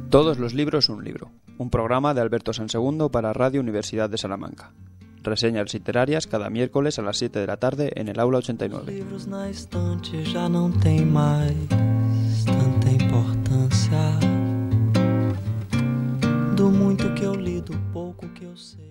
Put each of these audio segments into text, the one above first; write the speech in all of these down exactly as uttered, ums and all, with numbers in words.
Todos los libros un libro, un programa de Alberto Sansegundo para Radio Universidad de Salamanca. Reseñas literarias cada miércoles a las siete de la tarde en el aula ochenta y nueve. Livros na estante já não tem mais tanta importância. Do muito que eu li, do pouco que eu sei.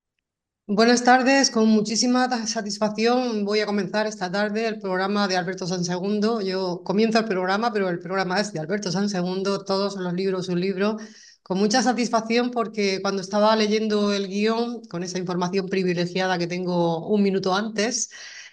Buenas tardes, con muchísima satisfacción voy a comenzar esta tarde el programa de Alberto Sansegundo. Yo comienzo el programa, pero el programa es de Alberto Sansegundo, todos los libros un libro, con mucha satisfacción porque cuando estaba leyendo el guión, con esa información privilegiada que tengo un minuto antes,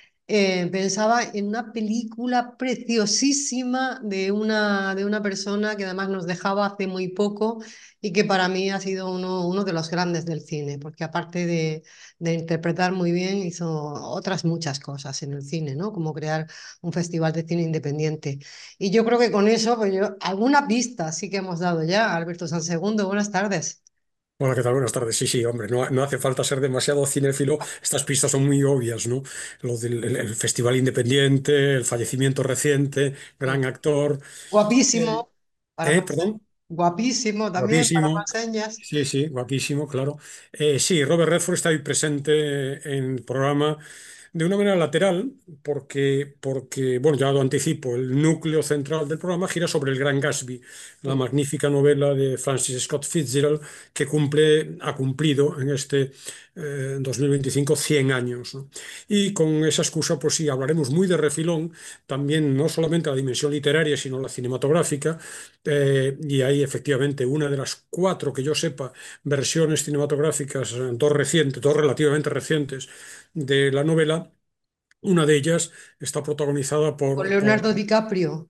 eh, pensaba en una película preciosísima de una, de una persona que además nos dejaba hace muy poco y que para mí ha sido uno, uno de los grandes del cine, porque aparte de, de interpretar muy bien, hizo otras muchas cosas en el cine, ¿no? Como crear un festival de cine independiente. Y yo creo que con eso, pues yo, alguna pista sí que hemos dado ya. Alberto Sansegundo, buenas tardes. Hola, ¿qué tal? Buenas tardes. Sí, sí, hombre, no, no hace falta ser demasiado cinéfilo. Estas pistas son muy obvias, ¿no? Lo del el- el Festival Independiente, el fallecimiento reciente, gran actor. Eh, Guapísimo, para eh, más, perdón, guapísimo también, para guapísimo. más señas. Sí, sí, guapísimo, claro. Eh, sí, Robert Redford está ahí presente en el programa de una manera lateral, porque, porque, bueno, ya lo anticipo, el núcleo central del programa gira sobre El Gran Gatsby, la magnífica novela de Francis Scott Fitzgerald, que cumple, ha cumplido en este eh, dos mil veinticinco cien años, ¿no? Y con esa excusa, pues sí, hablaremos muy de refilón, también no solamente la dimensión literaria, sino la cinematográfica, eh, y hay efectivamente una de las cuatro, que yo sepa, versiones cinematográficas, eh, dos recientes, dos relativamente recientes, de la novela. Una de ellas está protagonizada Con por, por Leonardo DiCaprio.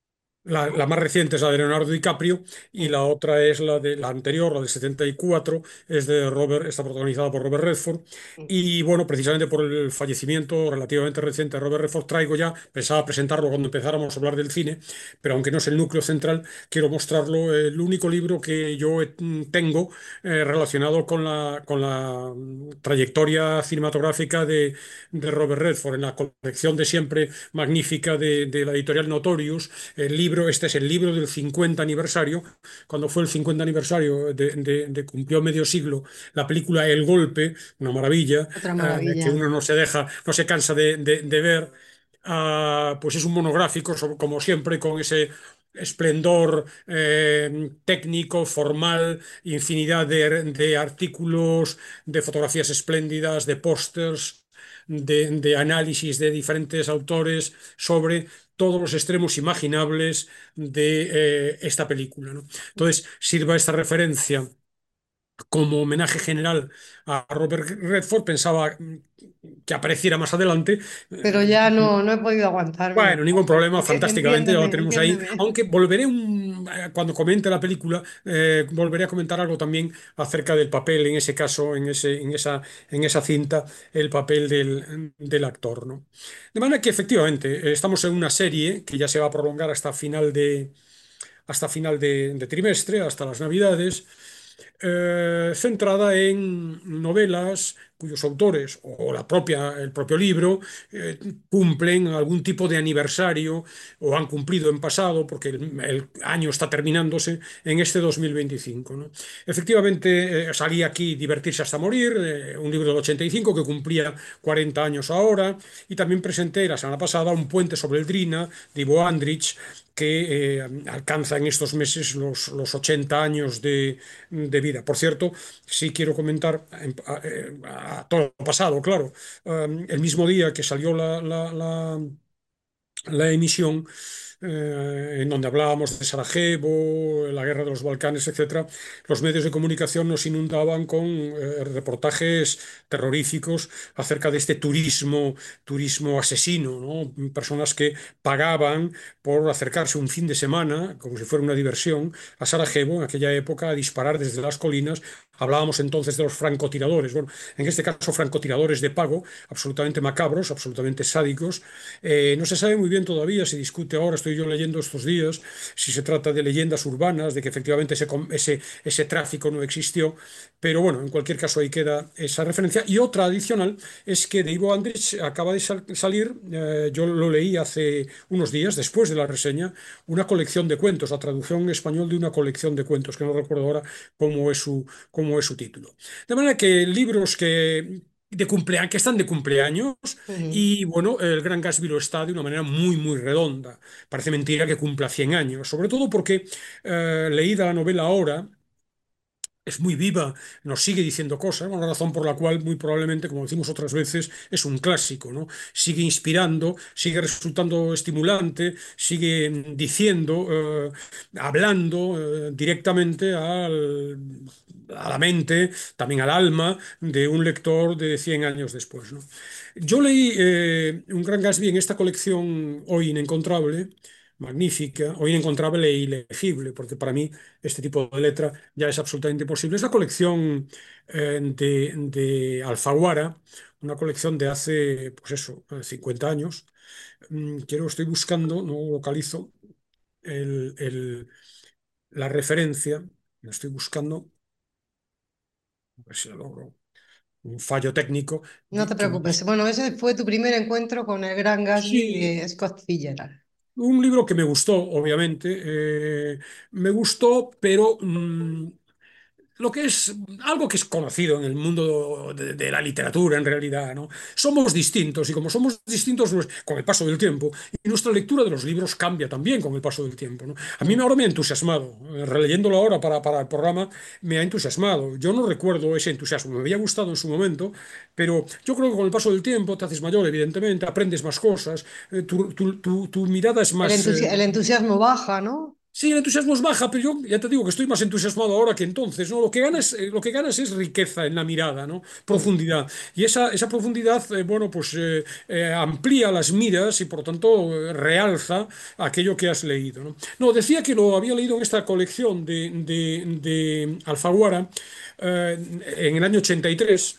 la, la más reciente es la de Leonardo DiCaprio y Mm. la otra es la de la anterior, la del setenta y cuatro, es de Robert, está protagonizada por Robert Redford. Y bueno, precisamente por el fallecimiento relativamente reciente de Robert Redford, traigo ya, pensaba presentarlo cuando empezáramos a hablar del cine, pero aunque no es el núcleo central, quiero mostrarlo, el único libro que yo eh, tengo eh, relacionado con la, con la mm, trayectoria cinematográfica de, de Robert Redford, en la colección de siempre magnífica de, de la editorial Notorious. El libro, este es el libro del cincuenta aniversario, cuando fue el cincuenta aniversario de, de- de cumplió medio siglo la película El Golpe, una maravilla, Otra eh, que maravilla. uno no se deja, no se cansa de, de- de ver. Ah, pues es un monográfico, so- como siempre, con ese esplendor eh, técnico, formal, infinidad de, de artículos, de fotografías espléndidas, de pósters, de, de análisis de diferentes autores sobre todos los extremos imaginables de eh, esta película, ¿no? Entonces, sirva esta referencia como homenaje general a Robert Redford. Pensaba mm, que apareciera más adelante. Pero Eh, ya no, no he podido aguantarme. bueno, ningún problema, Enti- fantásticamente, ya lo Entiéndeme, tenemos ahí. entiéndeme. Aunque volveré un- eh, cuando comente la película, eh, volveré a comentar algo también acerca del papel, en ese caso, en ese, en esa, en esa cinta, el papel del, del actor, ¿no? De manera que efectivamente, eh, estamos en una serie que ya se va a prolongar hasta final de, hasta final de, de trimestre, hasta las Navidades, eh, centrada en novelas cuyos autores o la propia, el propio libro eh, cumplen algún tipo de aniversario o han cumplido en pasado, porque el, el año está terminándose en este dos mil veinticinco, ¿no? Efectivamente, eh, salí aquí Divertirse hasta morir, eh, un libro del ochenta y cinco que cumplía cuarenta años ahora, y también presenté la semana pasada Un puente sobre el Drina, de Ivo Andrich, que eh, alcanza en estos meses los, los ochenta años de, de vida. Por cierto, sí quiero comentar a, a- a todo lo pasado, claro. Um, el mismo día que salió la, la- la- la emisión, eh, en donde hablábamos de Sarajevo, la guerra de los Balcanes, etcétera, los medios de comunicación nos inundaban con eh, reportajes terroríficos acerca de este turismo, turismo asesino, ¿no? Personas que pagaban por acercarse un fin de semana, como si fuera una diversión, a Sarajevo en aquella época, a disparar desde las colinas Hablábamos entonces de los francotiradores. Bueno, en este caso francotiradores de pago, absolutamente macabros, absolutamente sádicos. Eh, no se sabe muy bien todavía, se discute ahora, estoy yo leyendo estos días, si se trata de leyendas urbanas, de que efectivamente ese, com- ese, ese tráfico no existió, pero bueno, en cualquier caso ahí queda esa referencia. Y otra adicional es que de Ivo Andrić acaba de sal- salir, eh, yo lo leí hace unos días, después de la reseña, una colección de cuentos, la traducción en español de una colección de cuentos, que no recuerdo ahora cómo es su, cómo es su título. De manera que libros que, de cumplea- que están de cumpleaños Ujú. y bueno, el Gran Gatsby lo está de una manera muy, muy redonda. Parece mentira que cumpla cien años, sobre todo porque eh, leída la novela ahora, es muy viva, nos sigue diciendo cosas, una razón por la cual muy probablemente, como decimos otras veces, es un clásico, ¿no? Sigue inspirando, sigue resultando estimulante, sigue mm, diciendo, eh, hablando eh, directamente al- a la mente, también al alma de un lector de cien años después, ¿no? Yo leí eh, Un Gran Gatsby en esta colección hoy inencontrable, magnífica, o inencontrable e ilegible, porque para mí este tipo de letra ya es absolutamente imposible. Es la colección eh, de, de Alfaguara, una colección de hace, pues eso, eh, cincuenta años. Mm, quiero, estoy buscando, no localizo el- el- la referencia, la estoy buscando, a ver si la logro. Un fallo técnico No te que me... preocupes. Bueno, ese fue tu primer encuentro con el Gran Gatsby Sí, de Scott Fitzgerald. un libro que me gustó, obviamente. Eh, me gustó, pero mm, lo que es algo que es conocido en el mundo de, de la literatura en realidad, ¿no? Somos distintos y como somos distintos pues, con el paso del tiempo y nuestra lectura de los libros cambia también con el paso del tiempo, ¿no? A mí ahora me ha entusiasmado, eh, releyéndolo ahora para, para el programa me ha entusiasmado. Yo no recuerdo ese entusiasmo, me había gustado en su momento, pero yo creo que con el paso del tiempo te haces mayor, evidentemente, aprendes más cosas, eh, tu, tu- tu- tu mirada es El más... entusi- eh, el entusiasmo baja, ¿no? Sí, el entusiasmo es baja, pero yo ya te digo que estoy más entusiasmado ahora que entonces, ¿no? Lo que ganas, eh, lo que ganas es riqueza en la mirada, ¿no? Mm. Profundidad. Y esa, esa profundidad, eh, bueno, pues eh, eh, amplía las miras y por lo tanto eh, realza aquello que has leído, ¿no? No, decía que lo había leído en esta colección de, de, de Alfaguara eh, en el año ochenta y tres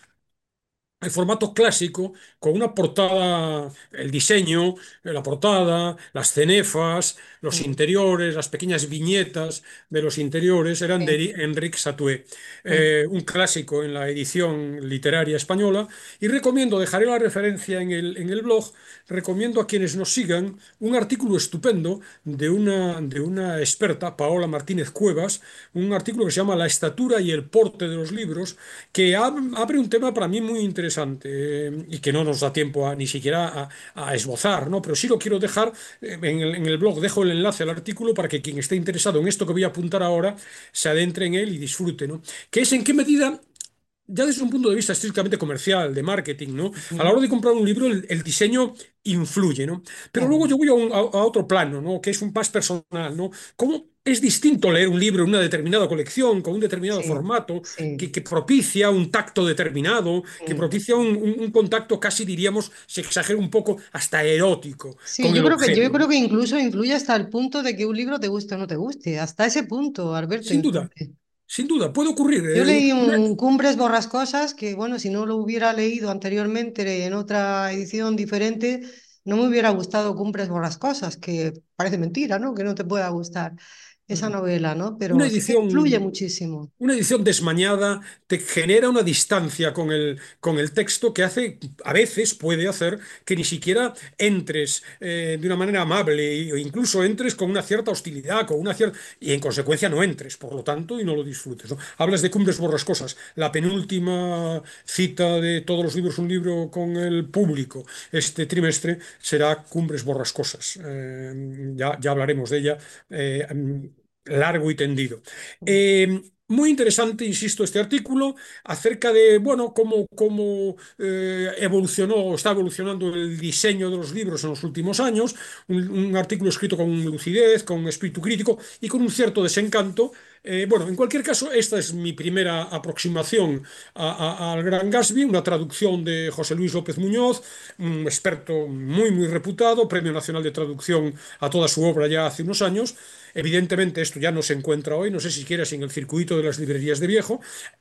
el formato clásico, con una portada, el diseño, la portada, las cenefas, los Mm. interiores, las pequeñas viñetas de los interiores eran Sí. de Enric Satué, Mm. eh, un clásico en la edición literaria española. Y recomiendo, dejaré la referencia en el, en el blog, recomiendo a quienes nos sigan un artículo estupendo de una, de una experta, Paola Martínez Cuevas, un artículo que se llama La estatura y el porte de los libros que ab- abre un tema para mí muy interesante eh, y que no nos da tiempo a, ni siquiera a, a esbozar, ¿no? Pero sí lo quiero dejar eh, en el, en el blog, dejo el enlace al artículo para que quien esté interesado en esto que voy a apuntar ahora se adentre en él y disfrute, ¿no? Que es en qué medida ya desde un punto de vista estrictamente comercial, de marketing, ¿no? A la Ujú. hora de comprar un libro, el, el diseño influye, ¿no? Pero luego Claro. yo voy a, un- a- a otro plano, ¿no? Que es un más personal, ¿no? ¿Cómo es distinto leer un libro en una determinada colección, con un determinado Sí, formato, que, sí. que propicia un tacto determinado, que Mm. propicia un, un- un contacto casi, diríamos, se exagera un poco, hasta erótico Sí, con yo el creo que, yo objeto, creo ¿no? que incluso influye hasta el punto de que un libro te guste o no te guste. Hasta ese punto, Alberto, Sin duda, influye. sin duda, puede ocurrir. Yo eh, leí una- un Cumbres Borrascosas que, bueno, si no lo hubiera leído anteriormente en otra edición diferente, no me hubiera gustado Cumbres Borrascosas, que parece mentira, ¿no? Que no te pueda gustar esa novela, ¿no? una Pero sí que influye edición muchísimo. Una edición desmañada te genera una distancia con el, con el texto que hace, a veces puede hacer que ni siquiera entres eh, de una manera amable o incluso entres con una cierta hostilidad, con una cierta, y en consecuencia no entres, por lo tanto, y no lo disfrutes, ¿no? Hablas de Cumbres Borrascosas, la penúltima cita de todos los libros, un libro con el público este trimestre será Cumbres Borrascosas. Eh, ya, ya hablaremos de ella. eh, largo y tendido. Eh, muy interesante, insisto, este artículo acerca de, bueno, cómo, cómo eh, evolucionó o está evolucionando el diseño de los libros en los últimos años. Un, un artículo escrito con lucidez, con espíritu crítico y con un cierto desencanto. Eh, bueno, en cualquier caso, esta es mi primera aproximación a- a- al Gran Gatsby, una traducción de José Luis López Muñoz, un experto muy, muy reputado, Premio Nacional de Traducción a toda su obra ya hace unos años. Evidentemente esto ya no se encuentra hoy, no sé siquiera si en el circuito de las librerías de viejo,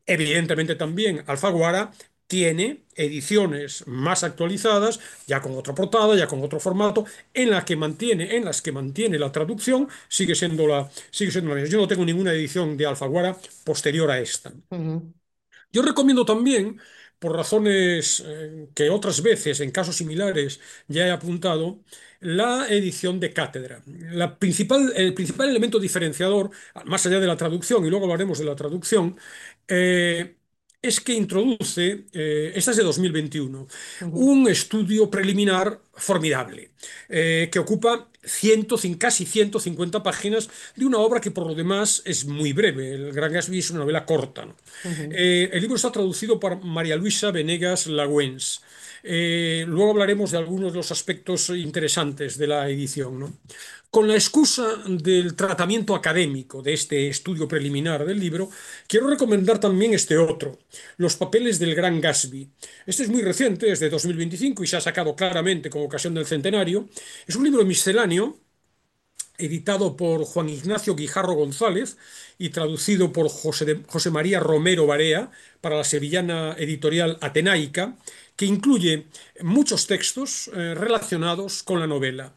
Evidentemente también Alfaguara tiene ediciones más actualizadas, ya con otra portada, ya con otro formato, en las que mantiene, en las que mantiene la traducción, sigue siendo la, sigue siendo la misma. Yo no tengo ninguna edición de Alfaguara posterior a esta. Ujú, Yo recomiendo también, por razones eh, que otras veces, en casos similares, ya he apuntado, la edición de cátedra. La principal, el principal elemento diferenciador, más allá de la traducción, y luego hablaremos de la traducción, eh, es que introduce, eh, esta es de dos mil veintiuno, ujú, un estudio preliminar formidable, eh, que ocupa cien, casi ciento cincuenta páginas de una obra que por lo demás es muy breve. El Gran Gatsby es una novela corta, ¿no? ujú. Eh, el libro está traducido por María Luisa Venegas Lagüens. Eh, luego hablaremos de algunos de los aspectos interesantes de la edición, ¿no? Con la excusa del tratamiento académico de este estudio preliminar del libro, quiero recomendar también este otro, Los papeles del Gran Gatsby. Este es muy reciente, es de dos mil veinticinco y se ha sacado claramente con ocasión del centenario. Es un libro misceláneo editado por Juan Ignacio Guijarro González y traducido por José, de- José María Romero Barea para la sevillana editorial Atenaica, que incluye muchos textos eh, relacionados con la novela.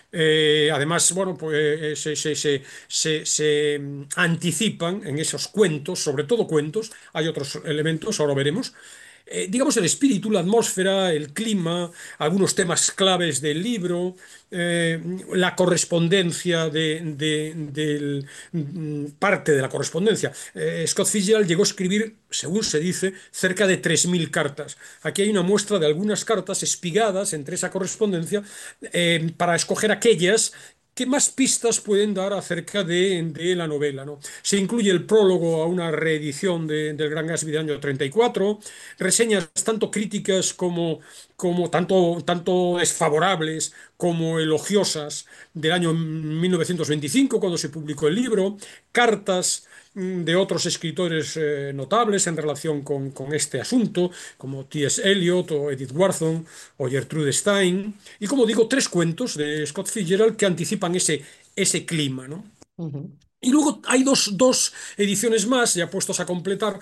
Eh, además, bueno, pues eh, se, se- se- se- se, mm, anticipan en esos cuentos, sobre todo cuentos, hay otros elementos, ahora veremos, eh, digamos, el espíritu, la atmósfera, el clima, algunos temas claves del libro, eh, la correspondencia de, de- del- mm, parte de la correspondencia. Eh, Scott Fitzgerald llegó a escribir, según se dice, cerca de tres mil cartas. Aquí hay una muestra de algunas cartas espigadas entre esa correspondencia, eh, para escoger aquellas que más pistas pueden dar acerca de, de la novela, ¿no? Se incluye el prólogo a una reedición de- del Gran Gatsby del año treinta y cuatro, reseñas tanto críticas como, como tanto, tanto desfavorables como elogiosas del año mil novecientos veinticinco, cuando se publicó el libro, cartas mm, de otros escritores eh, notables en relación con, con este asunto, como T S. Eliot o Edith Wharton o Gertrude Stein, y como digo, tres cuentos de Scott Fitzgerald que anticipan ese, ese clima, ¿no? Ujú. Y luego hay dos, dos ediciones más ya puestos a completar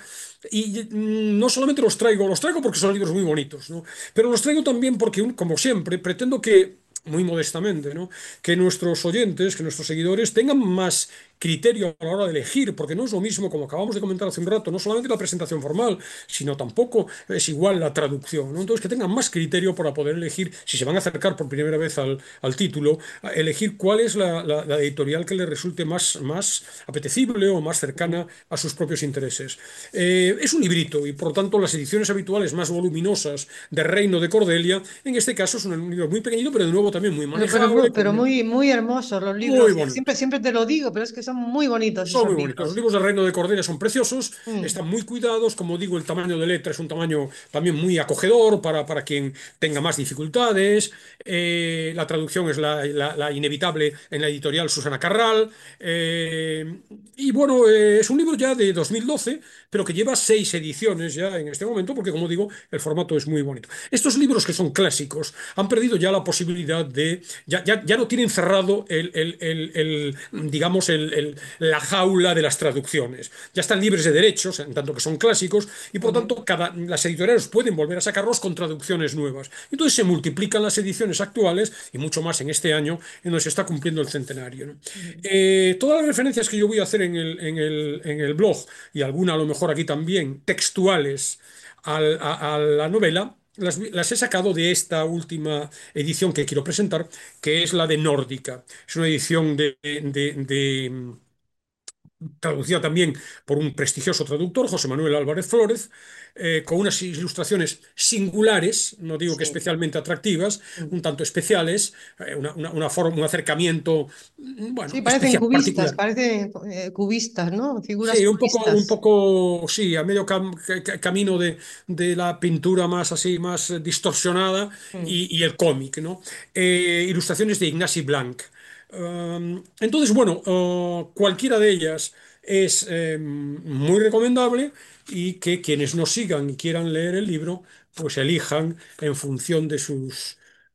y mm, no solamente los traigo, los traigo porque son libros muy bonitos, ¿no? Pero los traigo también porque, un- como siempre, pretendo que, muy modestamente, ¿no? Que nuestros oyentes, que nuestros seguidores tengan más criterio a la hora de elegir, porque no es lo mismo, como acabamos de comentar hace un rato, no solamente la presentación formal, sino tampoco es igual la traducción, ¿no? Entonces, que tengan más criterio para poder elegir, si se van a acercar por primera vez al, al título, a elegir cuál es la, la- la editorial que les resulte más, más apetecible o más cercana a sus propios intereses. Eh, es un librito y, por lo tanto, las ediciones habituales más voluminosas de Reino de Cordelia, en este caso es un libro muy pequeñito, pero de nuevo también muy Pero, pero, mu- manejable, pero con, muy, muy hermosos los muy libros. bonito. Siempre, siempre te lo digo, pero es que son muy bonitos Son esos muy bonitos. Los libros. libros del Reino de Cordelia son preciosos, Mm, están muy cuidados. Como digo, el tamaño de letra es un tamaño también muy acogedor para, para quien tenga más dificultades. Eh, la traducción es la, la- la inevitable en la editorial Susana Carral. Eh, y bueno, eh, es un libro ya de dos mil doce, pero que lleva seis ediciones ya en este momento, porque como digo, el formato es muy bonito. Estos libros que son clásicos han perdido ya la posibilidad de, ya, ya, ya no tienen cerrado el, el- el- el, digamos, el, el- la jaula de las traducciones. Ya están libres de derechos, en tanto que son clásicos, y por ujú, tanto cada, las editoriales pueden volver a sacarlos con traducciones nuevas. Entonces se multiplican las ediciones actuales, y mucho más en este año, en donde se está cumpliendo el centenario, ¿no? ujú. Eh, todas las referencias que yo voy a hacer en el, en el, en el blog, y alguna a lo mejor aquí también, textuales al- a, a la novela, las, las he sacado de esta última edición que quiero presentar, que es la de Nórdica. Es una edición de, de- de, traducida también por un prestigioso traductor, José Manuel Álvarez Flórez, eh, con unas ilustraciones singulares, no digo que Sí. especialmente atractivas, un Mm. tanto especiales, eh, una, una- una forma, un acercamiento, mm, Sí, bueno, parecen especial, cubistas, particular. parecen eh, cubistas, ¿no? Figuras Sí, un poco, un cubistas. poco, sí, a medio cam- ca- ca- camino de, de la pintura más así, más eh, distorsionada Mm, y, y el cómic, ¿no? Eh, ilustraciones de Ignasi Blanc. Um, entonces, bueno, uh, cualquiera de ellas es eh, muy recomendable y que quienes nos sigan y quieran leer el libro, pues elijan en función de sus,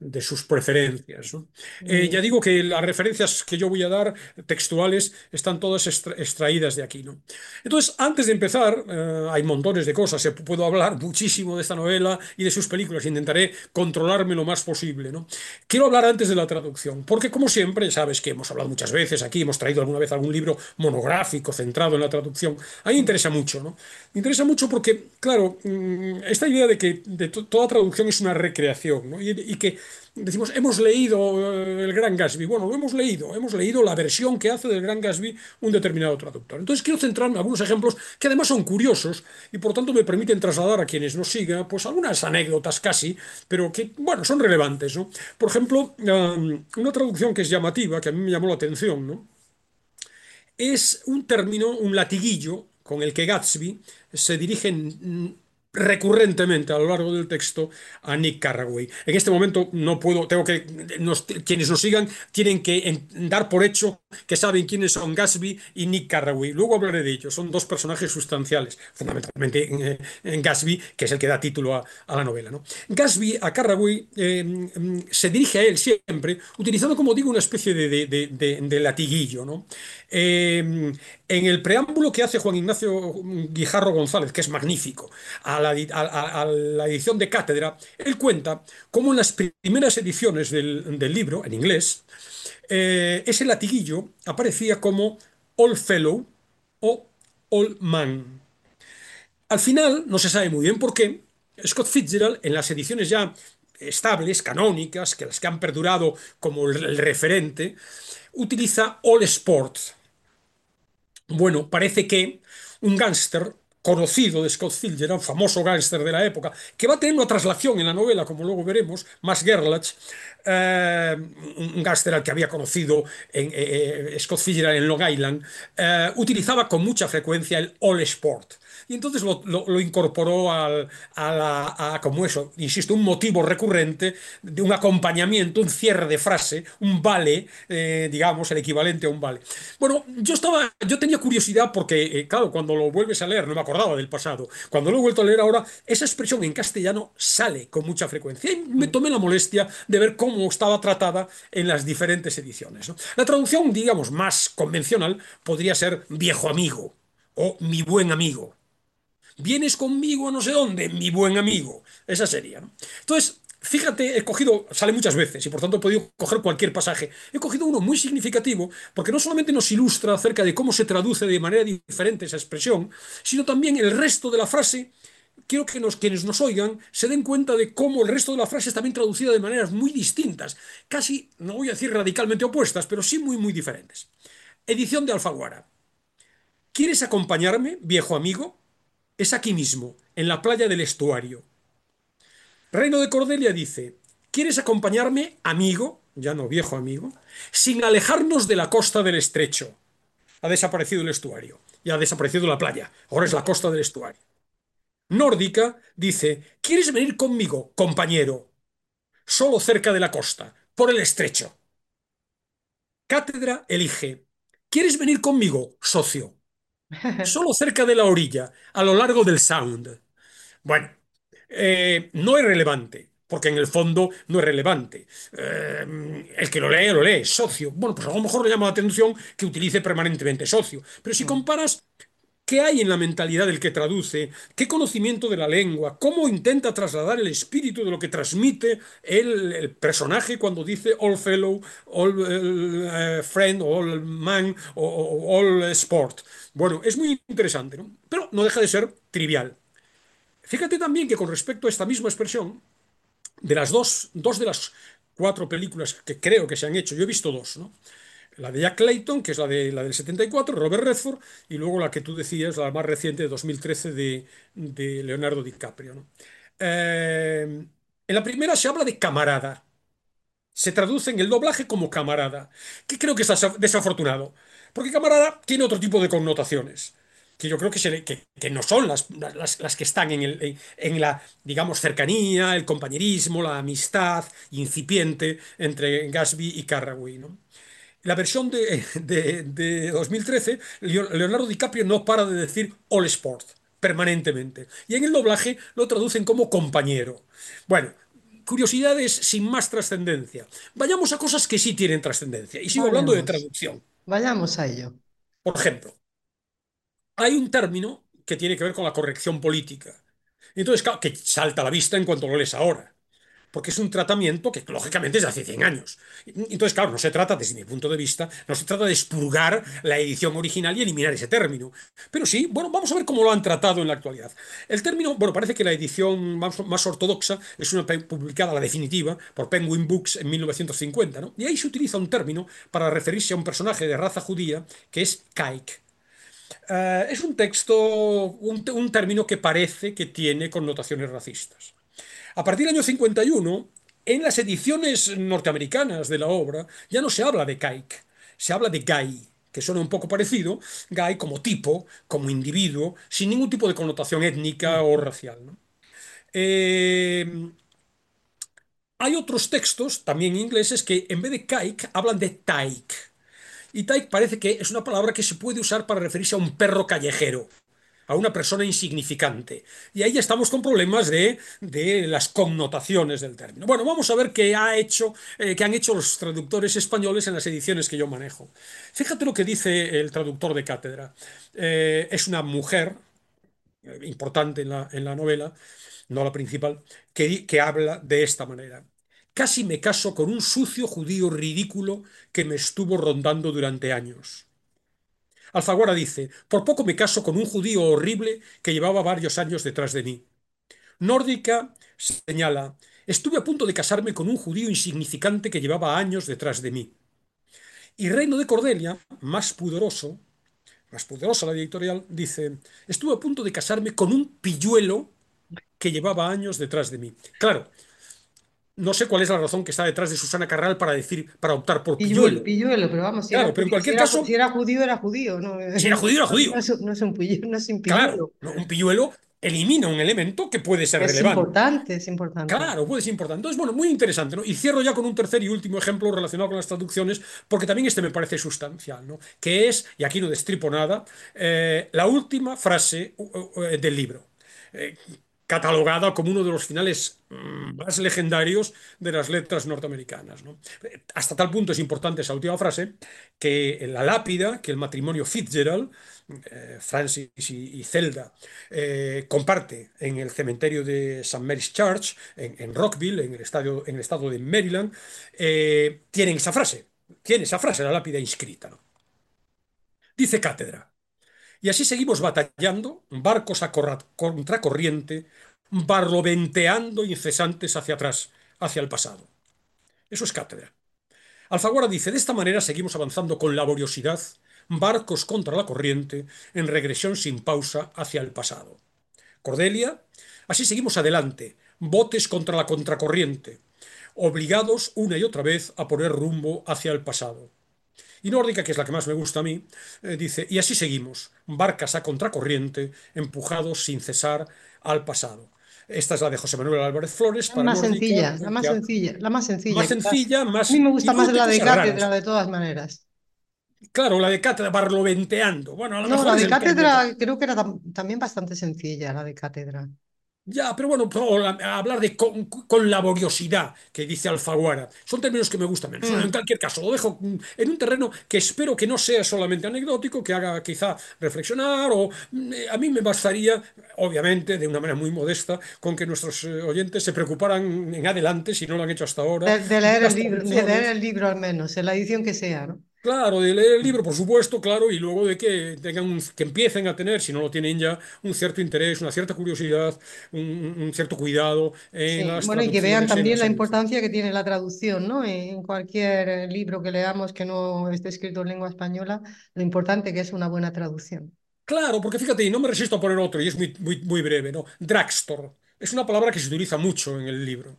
de sus preferencias, ¿no? Muy Eh, ya bien. digo que las referencias que yo voy a dar textuales están todas extra- extraídas de aquí, ¿no? Entonces, antes de empezar, eh, hay montones de cosas, eh, puedo hablar muchísimo de esta novela y de sus películas, intentaré controlarme lo más posible, ¿no? Quiero hablar antes de la traducción, porque como siempre, sabes que hemos hablado muchas veces aquí, hemos traído alguna vez algún libro monográfico centrado en la traducción, a mí me interesa mucho, ¿no? Me interesa mucho porque, claro, mm, esta idea de que de to- toda traducción es una recreación, ¿no? Y, y que decimos, hemos leído eh, el Gran Gatsby. Bueno, lo hemos leído, hemos leído la versión que hace del Gran Gatsby un determinado traductor. Entonces quiero centrarme en algunos ejemplos que además son curiosos y por tanto me permiten trasladar a quienes nos sigan, pues algunas anécdotas casi, pero que, bueno, son relevantes, ¿no? Por ejemplo, um, una traducción que es llamativa, que a mí me llamó la atención, ¿no? Es un término, un latiguillo con el que Gatsby se dirige mm, recurrentemente a lo largo del texto a Nick Carraway. En este momento no puedo, tengo que, nos- quienes nos sigan tienen que en- dar por hecho que saben quiénes son Gatsby y Nick Carraway. Luego hablaré de ellos. Son dos personajes sustanciales, fundamentalmente en, en Gatsby, que es el que da título a, a la novela, ¿no? Gatsby a Carraway eh, mm, se dirige a él siempre, utilizando, como digo, una especie de, de- de- de- de latiguillo, ¿no? Eh, en el preámbulo que hace Juan Ignacio Guijarro González, que es magnífico, a la, a- a- a la edición de Cátedra, él cuenta cómo en las primeras ediciones del, del libro, en inglés, eh, ese latiguillo aparecía como Old Fellow o Old Man. Al final, no se sabe muy bien por qué, Scott Fitzgerald, en las ediciones ya estables, canónicas, que las que han perdurado como el, el referente, utiliza All Sport. Bueno, parece que un gángster conocido de Scott Fitzgerald, famoso gángster de la época, que va a tener una traslación en la novela, como luego veremos, más Gerlach, eh, un gángster al que había conocido en, eh, eh, Scott Fitzgerald en Long Island, eh, utilizaba con mucha frecuencia el All Sport. Y entonces lo, lo- lo incorporó al, a, la- a, como eso, insisto, un motivo recurrente de un acompañamiento, un cierre de frase, un vale, eh, digamos, el equivalente a un vale. Bueno, yo estaba, yo tenía curiosidad porque, eh, claro, cuando lo vuelves a leer, no me acordaba del pasado. Cuando lo he vuelto a leer ahora, esa expresión en castellano sale con mucha frecuencia. Y me tomé la molestia de ver cómo estaba tratada en las diferentes ediciones, ¿no? La traducción, digamos, más convencional podría ser viejo amigo o mi buen amigo. ¿Vienes conmigo a no sé dónde? Mi buen amigo. Esa sería, ¿no? Entonces, fíjate, he cogido, sale muchas veces y por tanto he podido coger cualquier pasaje. He cogido uno muy significativo porque no solamente nos ilustra acerca de cómo se traduce de manera diferente esa expresión, sino también el resto de la frase. Quiero que nos, quienes nos oigan se den cuenta de cómo el resto de la frase es también traducida de maneras muy distintas, casi, no voy a decir radicalmente opuestas, pero sí muy, muy diferentes. Edición de Alfaguara. ¿Quieres acompañarme, viejo amigo? Es aquí mismo, en la playa del estuario. Reino de Cordelia dice, ¿quieres acompañarme, amigo? Ya no, viejo amigo, sin alejarnos de la costa del estrecho. Ha desaparecido el estuario y ha desaparecido la playa. Ahora es la costa del estuario. Nórdica dice, ¿quieres venir conmigo, compañero? Solo cerca de la costa, por el estrecho. Cátedra elige, ¿quieres venir conmigo, socio? Solo cerca de la orilla, a lo largo del Sound. Bueno, eh, no es relevante, porque en el fondo no es relevante. Eh, el que lo lee, lo lee, socio. Bueno, pues a lo mejor le llama la atención que utilice permanentemente socio. Pero si comparas qué hay en la mentalidad del que traduce, qué conocimiento de la lengua, cómo intenta trasladar el espíritu de lo que transmite el, el personaje cuando dice all fellow, all eh, friend, all man o o- all sport. Bueno, es muy interesante, ¿no? Pero no deja de ser trivial. Fíjate también que con respecto a esta misma expresión, de las dos, dos de las cuatro películas que creo que se han hecho, yo he visto dos, ¿no? La de Jack Clayton, que es la, de, la del setenta y cuatro, Robert Redford, y luego la que tú decías, la más reciente de dos mil trece de, de Leonardo DiCaprio, ¿no? Eh, en la primera se habla de camarada, se traduce en el doblaje como camarada, que creo que es desafortunado, porque camarada tiene otro tipo de connotaciones, que yo creo que, se le- que- que no son las, las- las que están en, el- en- en la, digamos, cercanía, el compañerismo, la amistad incipiente entre Gatsby y Carraway, ¿no? La versión de, de, de dos mil trece, Leo- Leonardo DiCaprio no para de decir All Sport permanentemente. Y en el doblaje lo traducen como compañero. Bueno, curiosidades sin más trascendencia. Vayamos a cosas que sí tienen trascendencia. Y sigo hablando de Vayamos, traducción. vayamos a ello. Por ejemplo, hay un término que tiene que ver con la corrección política. Entonces, claro, que salta a la vista en cuanto lo lees ahora, porque es un tratamiento que lógicamente es de hace cien años. Entonces, claro, no se trata, desde mi punto de vista, no se trata de expurgar la edición original y eliminar ese término. Pero sí, bueno, vamos a ver cómo lo han tratado en la actualidad. El término, bueno, parece que la edición más, más ortodoxa es una publicada, la definitiva, por Penguin Books en mil novecientos cincuenta, ¿no? Y ahí se utiliza un término para referirse a un personaje de raza judía que es Kaik. Uh, es un texto, un, un término que parece que tiene connotaciones racistas. A partir del año cincuenta y uno, en las ediciones norteamericanas de la obra, ya no se habla de Kaik, se habla de Guy, que suena un poco parecido, Guy como tipo, como individuo, sin ningún tipo de connotación étnica o racial, ¿no? Eh, hay otros textos, también ingleses, que en vez de Kaik hablan de Taik. Y Taik parece que es una palabra que se puede usar para referirse a un perro callejero, a una persona insignificante. Y ahí ya estamos con problemas de, de las connotaciones del término. Bueno, vamos a ver qué, ha hecho, eh, qué han hecho los traductores españoles en las ediciones que yo manejo. Fíjate lo que dice el traductor de cátedra. Eh, es una mujer eh, importante en la, en la novela, no la principal, que, que habla de esta manera. Casi me caso con un sucio judío ridículo que me estuvo rondando durante años. Alfaguara dice, por poco me caso con un judío horrible que llevaba varios años detrás de mí. Nórdica señala, estuve a punto de casarme con un judío insignificante que llevaba años detrás de mí. Y Reino de Cordelia, más pudoroso, más poderosa la editorial, dice, estuve a punto de casarme con un pilluelo que llevaba años detrás de mí. Claro, no sé cuál es la razón que está detrás de Susana Carral para decir, para optar por Pilluelo, pilluelo. pilluelo, pero vamos, si era, Claro, pero en judi- si cualquier era, ju- si caso, era judío, era judío, no, si era judío, era no, judío. es, un no es un pilluelo, no es un Claro, pilluelo. ¿no? Un pilluelo elimina un elemento que puede ser Es relevante. importante, es importante. Claro, puede ser importante. Entonces, bueno, muy interesante, ¿no? Y cierro ya con un tercer y último ejemplo relacionado con las traducciones, porque también este me parece sustancial, ¿no? Que es, y aquí no destripo nada, eh, la última frase uh, uh, del libro. Eh, catalogada como uno de los finales mm, más legendarios de las letras norteamericanas, ¿no? Hasta tal punto es importante esa última frase que en la lápida que el matrimonio Fitzgerald, eh, Francis y, y Zelda, eh, comparte en el cementerio de Saint Mary's Church, en, en Rockville, en el, estadio, en el estado de Maryland, eh, tienen esa frase, tiene esa frase, la lápida inscrita, ¿no? Dice cátedra. Y así seguimos batallando, barcos a corra- contracorriente, barloventeando incesantes hacia atrás, hacia el pasado. Eso es cátedra. Alfaguara dice, de esta manera seguimos avanzando con laboriosidad, barcos contra la corriente, en regresión sin pausa hacia el pasado. Cordelia, así seguimos adelante, botes contra la contracorriente, obligados una y otra vez a poner rumbo hacia el pasado. Y Nórdica, que es la que más me gusta a mí, eh, dice, y así seguimos, barcas a contracorriente, empujados sin cesar al pasado. Esta es la de José Manuel Álvarez Flores La para más Nórdica, sencilla, la más que sencilla, la más sencilla, más quizás. sencilla, A mí más... me Y gusta más luego la tiene de cosas cátedra, raras. de todas maneras. Claro, la de cátedra, barloventeando. Bueno, a lo No, mejor la es de el tono. cátedra creo que era tam- también bastante sencilla, la de cátedra. Ya, pero bueno, pero la- hablar de con, con laboriosidad, que dice Alfaguara, son términos que me gustan menos. Bueno, en Mm. cualquier caso, lo dejo mm, en un terreno que espero que no sea solamente anecdótico, que haga quizá reflexionar, o mm, eh, a mí me bastaría, obviamente, de una manera muy modesta, con que nuestros eh, oyentes se preocuparan en adelante, si no lo han hecho hasta ahora, De, de de leer el las libro, de leer traducciones. el libro al menos, en la edición que sea, ¿no? Claro, de leer el libro, por supuesto, claro, y luego de que tengan un- que empiecen a tener, si no lo tienen ya, un cierto interés, una cierta curiosidad, un, un cierto cuidado en Sí, las bueno, y que vean traducciones, en también las la ediciones. importancia que tiene la traducción, ¿no? En cualquier eh, libro que leamos que no esté escrito en lengua española, lo importante que es una buena traducción. Claro, porque fíjate, y no me resisto a poner otro, y es muy, muy, muy breve, ¿no? Drugstore. Es una palabra que se utiliza mucho en el libro.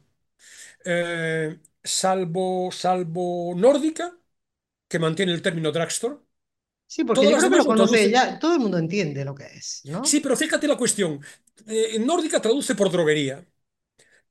Eh, salvo, salvo nórdica, que mantiene el término drugstore, Sí, porque todas yo las creo que demás lo lo conoce traducen. ya, todo el mundo entiende lo que es, ¿no? Sí, pero fíjate la cuestión. Eh, nórdica traduce por droguería.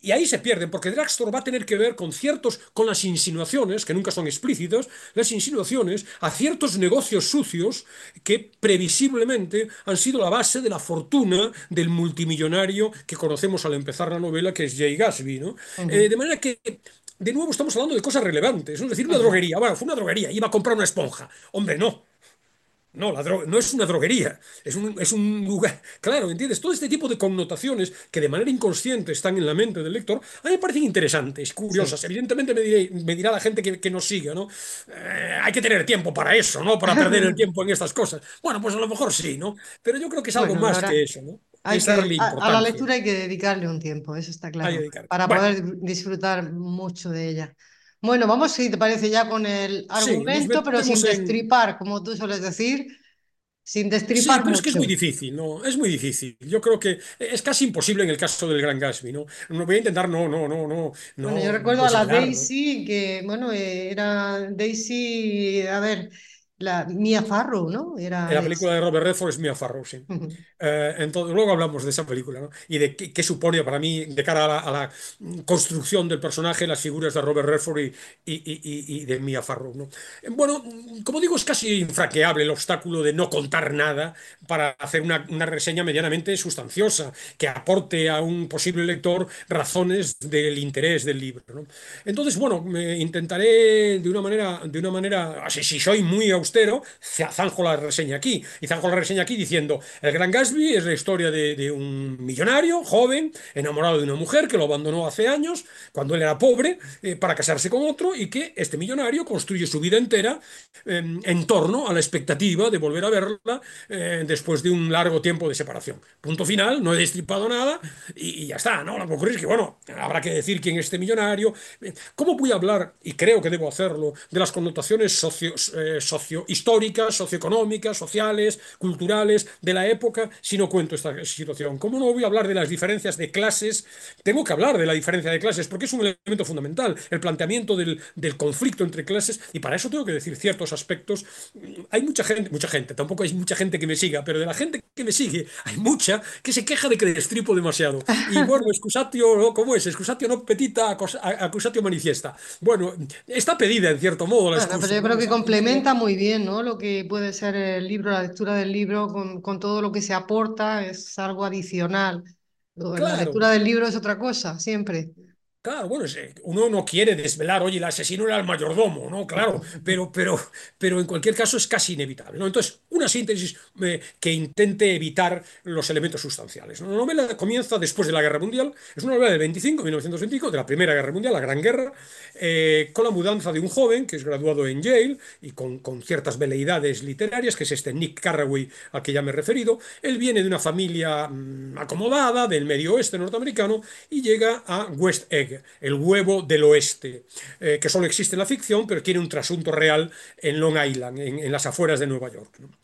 Y ahí se pierden, porque Drugstore va a tener que ver con ciertos, con las insinuaciones, que nunca son explícitas, las insinuaciones a ciertos negocios sucios que previsiblemente han sido la base de la fortuna del multimillonario que conocemos al empezar la novela, que es Jay Gatsby, ¿no? Eh, Ujú, de manera que, de nuevo, estamos hablando de cosas relevantes. Es decir, una ujú. droguería. Bueno, fue una droguería, iba a comprar una esponja. Hombre, no. No, la dro- no es una droguería, es un, es un lugar. Claro, ¿entiendes? Todo este tipo de connotaciones que de manera inconsciente están en la mente del lector, a mí me parecen interesantes, Sí. curiosas. Evidentemente me, diré- me dirá la gente que, que nos siga, ¿no? Eh, hay que tener tiempo para eso, ¿no? Para perder el tiempo en estas cosas. Bueno, pues a lo mejor sí, ¿no? Pero yo creo que es algo Bueno, más que ahora eso, ¿no? hay Es que, darle a, a la importancia, lectura hay que dedicarle un tiempo, eso está hay que claro, dedicar. para Bueno, poder disfrutar mucho de ella. Bueno, vamos, si te parece, ya con el sí, nos argumento, pero sin metemos en. destripar, como tú sueles decir, sin Sí, destripar pero es que es muy mucho. difícil, ¿no? Es muy difícil. Yo creo que es casi imposible en el caso del Gran Gatsby, ¿no? No voy a intentar, no, no, no, no, Bueno, yo no recuerdo a la desvelar. Daisy, que, bueno, eh, era Daisy, a ver, la Mia Farrow, ¿no? Era En la película Daisy. de Robert Redford es Mia Farrow, sí. Eh, entonces, luego hablamos de esa película, ¿no? Y de qué, qué supone para mí, de cara a la, a la construcción del personaje, las figuras de Robert Redford y, y- y- y- y de Mia Farrow, ¿no? Eh, Bueno, como digo, es casi infranqueable el obstáculo de no contar nada para hacer una, una reseña medianamente sustanciosa, que aporte a un posible lector razones del interés del libro, ¿no? Entonces, bueno, me intentaré de una manera, de una manera, así, si soy muy austero, zanjo la reseña aquí. Y zanjo la reseña aquí diciendo, El Gran Gatsby es la historia de, de un millonario joven, enamorado de una mujer que lo abandonó hace años, cuando él era pobre, eh, para casarse con otro, y que este millonario construye su vida entera eh, en torno a la expectativa de volver a verla eh, después de un largo tiempo de separación. Punto final, no he destripado nada y, y ya está, ¿no? Lo que ocurre es que, bueno, habrá que decir quién es este millonario. ¿Cómo voy a hablar, y creo que debo hacerlo, de las connotaciones socio, eh, sociohistóricas, socioeconómicas, sociales, culturales de la época si no cuento esta situación? ¿Cómo no voy a hablar de las diferencias de clases? Tengo que hablar de la diferencia de clases porque es un elemento fundamental, el planteamiento del, del conflicto entre clases, y para eso tengo que decir ciertos aspectos. Hay mucha gente, mucha gente, tampoco hay mucha gente que me siga, pero de la gente que me sigue hay mucha que se queja de que destripo demasiado. Y bueno, excusatio, ¿no? ¿Cómo es? Excusatio no petita, accusatio manifiesta. Bueno, está pedida en cierto modo la Bueno, pero excusa, yo ¿no? creo que Está pedido. complementa muy bien, ¿no? Lo que puede ser el libro, la lectura del libro, con, con todo lo que se aporta, es algo adicional. La lectura Claro, del libro es otra cosa, siempre. claro, bueno, es, eh, uno no quiere desvelar, oye, el asesino era el mayordomo, ¿no? Claro, pero, pero, pero en cualquier caso es casi inevitable, ¿no? Entonces, una síntesis eh, que intente evitar los elementos sustanciales, ¿no? La novela comienza después de la Guerra Mundial, es una novela del veinticinco, mil novecientos veinticinco, de la Primera Guerra Mundial, la Gran Guerra, eh, con la mudanza de un joven que es graduado en Yale y con, con ciertas veleidades literarias, que es este Nick Carraway al que ya me he referido. Él viene de una familia mm, acomodada del medio oeste norteamericano y llega a West Egg, el huevo del oeste, eh, que solo existe en la ficción, pero tiene un trasunto real en Long Island, en, en las afueras de Nueva York, ¿no?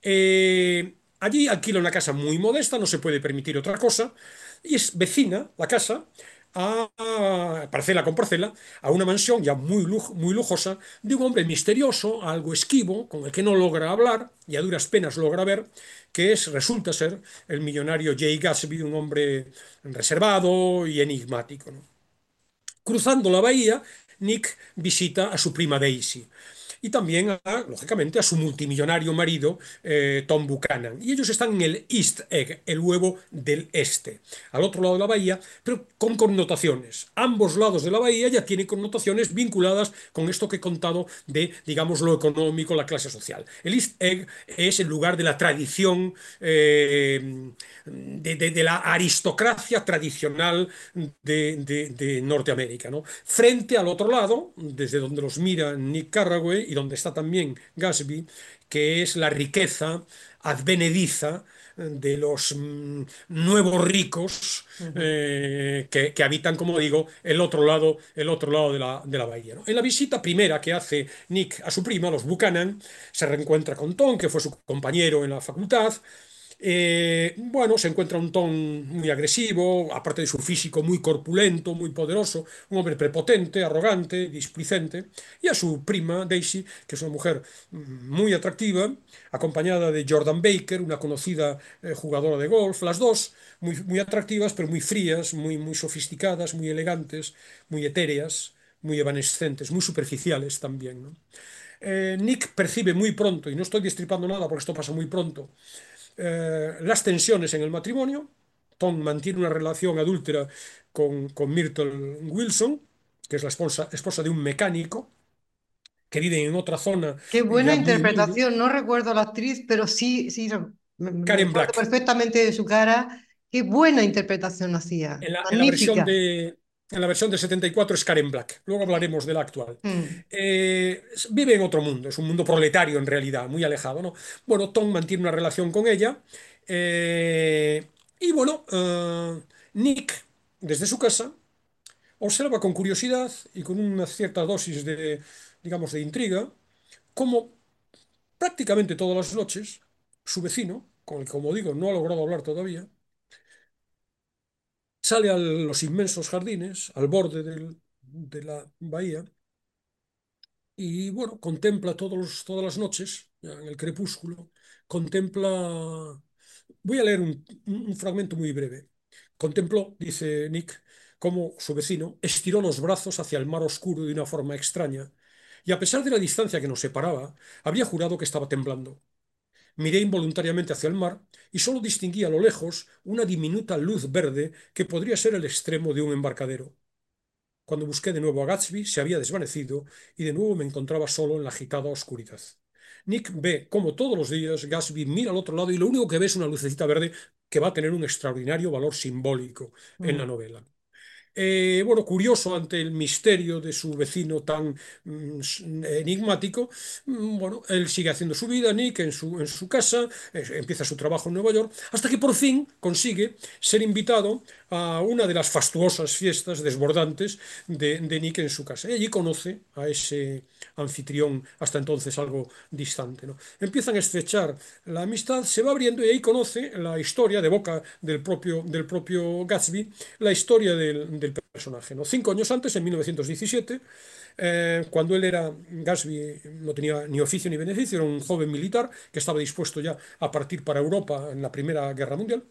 Eh, allí alquila una casa muy modesta, no se puede permitir otra cosa, y es vecina, la casa, a, a parcela con parcela, a una mansión ya muy, luj- muy lujosa de un hombre misterioso, algo esquivo, con el que no logra hablar y a duras penas logra ver, que es, resulta ser el millonario Jay Gatsby, un hombre reservado y enigmático, ¿no? Cruzando la bahía, Nick visita a su prima Daisy y también, a, lógicamente, a su multimillonario marido, eh, Tom Buchanan. Y ellos están en el East Egg, el huevo del este, al otro lado de la bahía, pero con connotaciones. Ambos lados de la bahía ya tienen connotaciones vinculadas con esto que he contado de, digamos, lo económico, la clase social. El East Egg es el lugar de la tradición, eh, de, de, de, la aristocracia tradicional de, de, de Norteamérica, ¿no? Frente al otro lado, desde donde los mira Nick Carraway y donde está también Gatsby, que es la riqueza advenediza de los mm, nuevos ricos Ujú. eh, que, que, habitan, como digo, el otro lado, el otro lado de la, de la bahía, ¿no? En la visita primera que hace Nick a su prima, los Buchanan, se reencuentra con Tom, que fue su compañero en la facultad, Eh, bueno, se encuentra un Tom muy agresivo, aparte de su físico muy corpulento, muy poderoso, un hombre prepotente, arrogante, displicente, y a su prima Daisy, que es una mujer mm, muy atractiva, acompañada de Jordan Baker, una conocida eh, jugadora de golf, las dos muy, muy atractivas, pero muy frías, muy, muy sofisticadas, muy elegantes, muy etéreas, muy evanescentes, muy superficiales también, ¿no? Eh, Nick percibe muy pronto, y no estoy destripando nada porque esto pasa muy pronto, eh, las tensiones en el matrimonio. Tom mantiene una relación adúltera con, con Myrtle Wilson, que es la esposa, esposa de un mecánico que vive en otra zona Qué buena ya muy humilde. interpretación. No recuerdo a la actriz, pero sí, sí, re- me, me Karen acuerdo Black. perfectamente de su cara. Qué buena interpretación hacía. En la, en la versión Magnífica. de, en la versión de setenta y cuatro es Karen Black. Luego hablaremos de la actual. Mm. Eh, vive en otro mundo, es un mundo proletario en realidad, muy alejado, ¿no? Bueno, Tom mantiene una relación con ella. eh, y bueno, eh, Nick, desde su casa, observa con curiosidad y con una cierta dosis de, digamos, de intriga, cómo prácticamente todas las noches su vecino, con el que, como digo, no ha logrado hablar todavía, sale a los inmensos jardines, al borde del- de la bahía, y bueno, contempla todos los- todas las noches, ya en el crepúsculo, contempla. Voy a leer un, un- un fragmento muy breve. Contempló, dice Nick, cómo su vecino estiró los brazos hacia el mar oscuro de una forma extraña, y a pesar de la distancia que nos separaba, habría jurado que estaba temblando. Miré involuntariamente hacia el mar y solo distinguí a lo lejos una diminuta luz verde que podría ser el extremo de un embarcadero. Cuando busqué de nuevo a Gatsby, se había desvanecido y de nuevo me encontraba solo en la agitada oscuridad. Nick ve cómo todos los días Gatsby mira al otro lado y lo único que ve es una lucecita verde que va a tener un extraordinario valor simbólico en la Mm. novela. Eh, bueno, curioso ante el misterio de su vecino tan mm, enigmático, mm, bueno, él sigue haciendo su vida, Nick, en su, en su casa, eh, empieza su trabajo en Nueva York, hasta que por fin consigue ser invitado a una de las fastuosas fiestas desbordantes de, de Nick en su casa. Y allí conoce a ese anfitrión hasta entonces algo distante, ¿no? Empiezan a estrechar la amistad, se va abriendo y ahí conoce la historia de boca del propio, del propio Gatsby, la historia del, del personaje, ¿no? Cinco años antes, en mil novecientos diecisiete, eh, cuando él era Gatsby, no tenía ni oficio ni beneficio, era un joven militar que estaba dispuesto ya a partir para Europa en la Primera Guerra Mundial.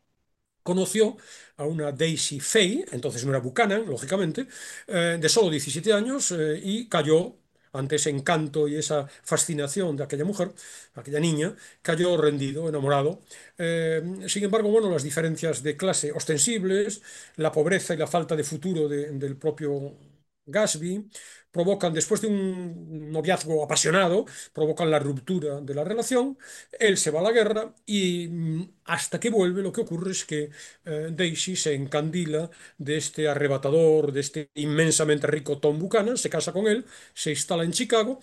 Conoció a una Daisy Fay, entonces no era Buchanan, lógicamente, eh, de solo diecisiete años, eh, y cayó ante ese encanto y esa fascinación de aquella mujer, aquella niña, cayó rendido, enamorado. Eh, sin embargo, bueno, las diferencias de clase ostensibles, la pobreza y la falta de futuro de- del propio Gatsby, provocan, después de un noviazgo apasionado, provocan la ruptura de la relación. Él se va a la guerra y mm, hasta que vuelve lo que ocurre es que eh, Daisy se encandila de este arrebatador, de este inmensamente rico Tom Buchanan, se casa con él, se instala en Chicago.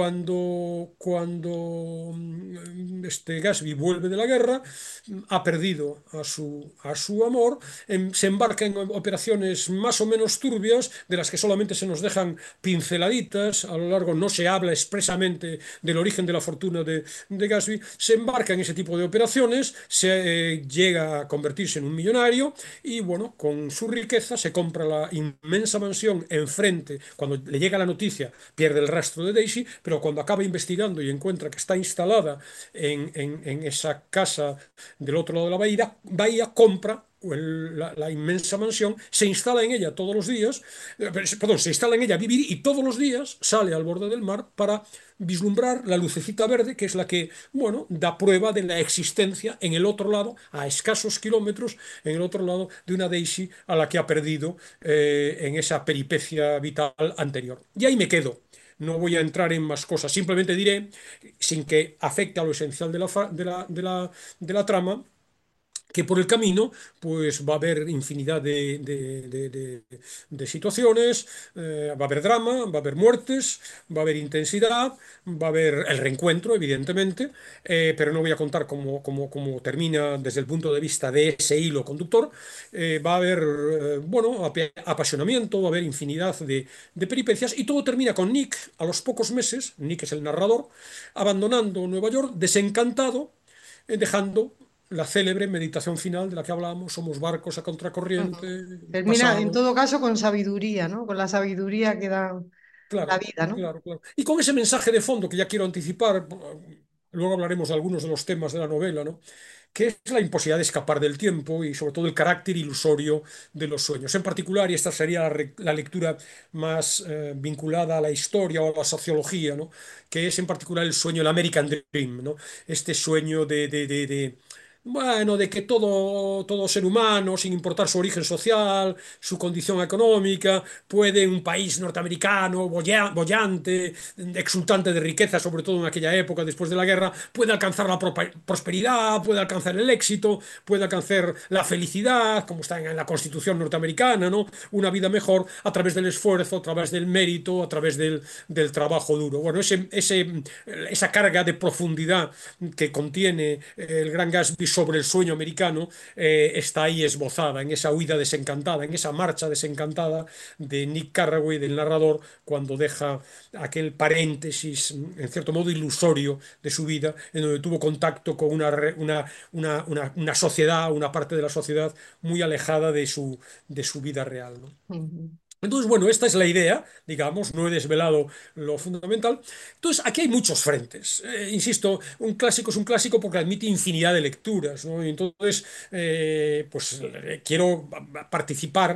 Cuando, cuando mm, este Gatsby vuelve de la guerra, mm, ha perdido a su, a su amor, em, se embarca en operaciones más o menos turbias, de las que solamente se nos dejan pinceladitas, a lo largo no se habla expresamente del origen de la fortuna de, de Gatsby, se embarca en ese tipo de operaciones, se eh, llega a convertirse en un millonario y bueno, con su riqueza se compra la inmensa mansión enfrente. Cuando le llega la noticia pierde el rastro de Daisy, pero cuando acaba investigando y encuentra que está instalada en, en, en esa casa del otro lado de la bahía, bahía compra el- la, la inmensa mansión, se instala en ella todos los días, eh, perdón, se instala en ella a vivir y todos los días sale al borde del mar para vislumbrar la lucecita verde, que es la que, bueno, da prueba de la existencia en el otro lado, a escasos kilómetros, en el otro lado de una Daisy a la que ha perdido eh, en esa peripecia vital anterior. Y ahí me quedo. No voy a entrar en más cosas, simplemente diré, sin que afecte a lo esencial de la, de la, de la, de la trama, que por el camino pues va a haber infinidad de, de- de- de- de situaciones, eh, va a haber drama, va a haber muertes, va a haber intensidad, va a haber el reencuentro, evidentemente, eh, pero no voy a contar cómo, cómo- cómo termina desde el punto de vista de ese hilo conductor. Eh, va a haber, eh, bueno, ap- apasionamiento, va a haber infinidad de, de peripecias y todo termina con Nick a los pocos meses, Nick es el narrador, abandonando Nueva York, desencantado, eh, dejando la célebre meditación final de la que hablábamos, somos barcos a Ujú. contracorriente, Termina en pasado. todo caso con sabiduría, ¿no? Con la sabiduría que da la Claro, vida, ¿no? claro, claro. Y con ese mensaje de fondo que ya quiero anticipar, luego hablaremos de algunos de los temas de la novela, ¿no? Que es la imposibilidad de escapar del tiempo y sobre todo el carácter ilusorio de los sueños. En particular, y esta sería la, re- la lectura más eh, vinculada a la historia o a la sociología, ¿no? Que es en particular el sueño, el American Dream, ¿no? Este sueño de, de, de, de- bueno, de que todo, todo ser humano, sin importar su origen social, su condición económica, puede en un país norteamericano, bolla- bollante, exultante de riqueza, sobre todo en aquella época, después de la guerra, puede alcanzar la propa- prosperidad, puede alcanzar el éxito, puede alcanzar la felicidad, como está en la Constitución norteamericana, ¿no? Una vida mejor a través del esfuerzo, a través del mérito, a través del, del trabajo duro. Bueno, ese, ese, esa carga de profundidad que contiene eh, el Gran Gatsby sobre el sueño americano eh, está ahí esbozada, en esa huida desencantada, en esa marcha desencantada de Nick Carraway, del narrador, cuando deja aquel paréntesis, en cierto modo ilusorio, de su vida, en donde tuvo contacto con una, una, una, una, una sociedad, una parte de la sociedad muy alejada de su, de su vida real, ¿no? Ujú. Entonces, bueno, esta es la idea, digamos, no he desvelado lo fundamental. Entonces, aquí hay muchos frentes. Eh, insisto, un clásico es un clásico porque admite infinidad de lecturas, ¿no? Y entonces, eh, pues eh, quiero participar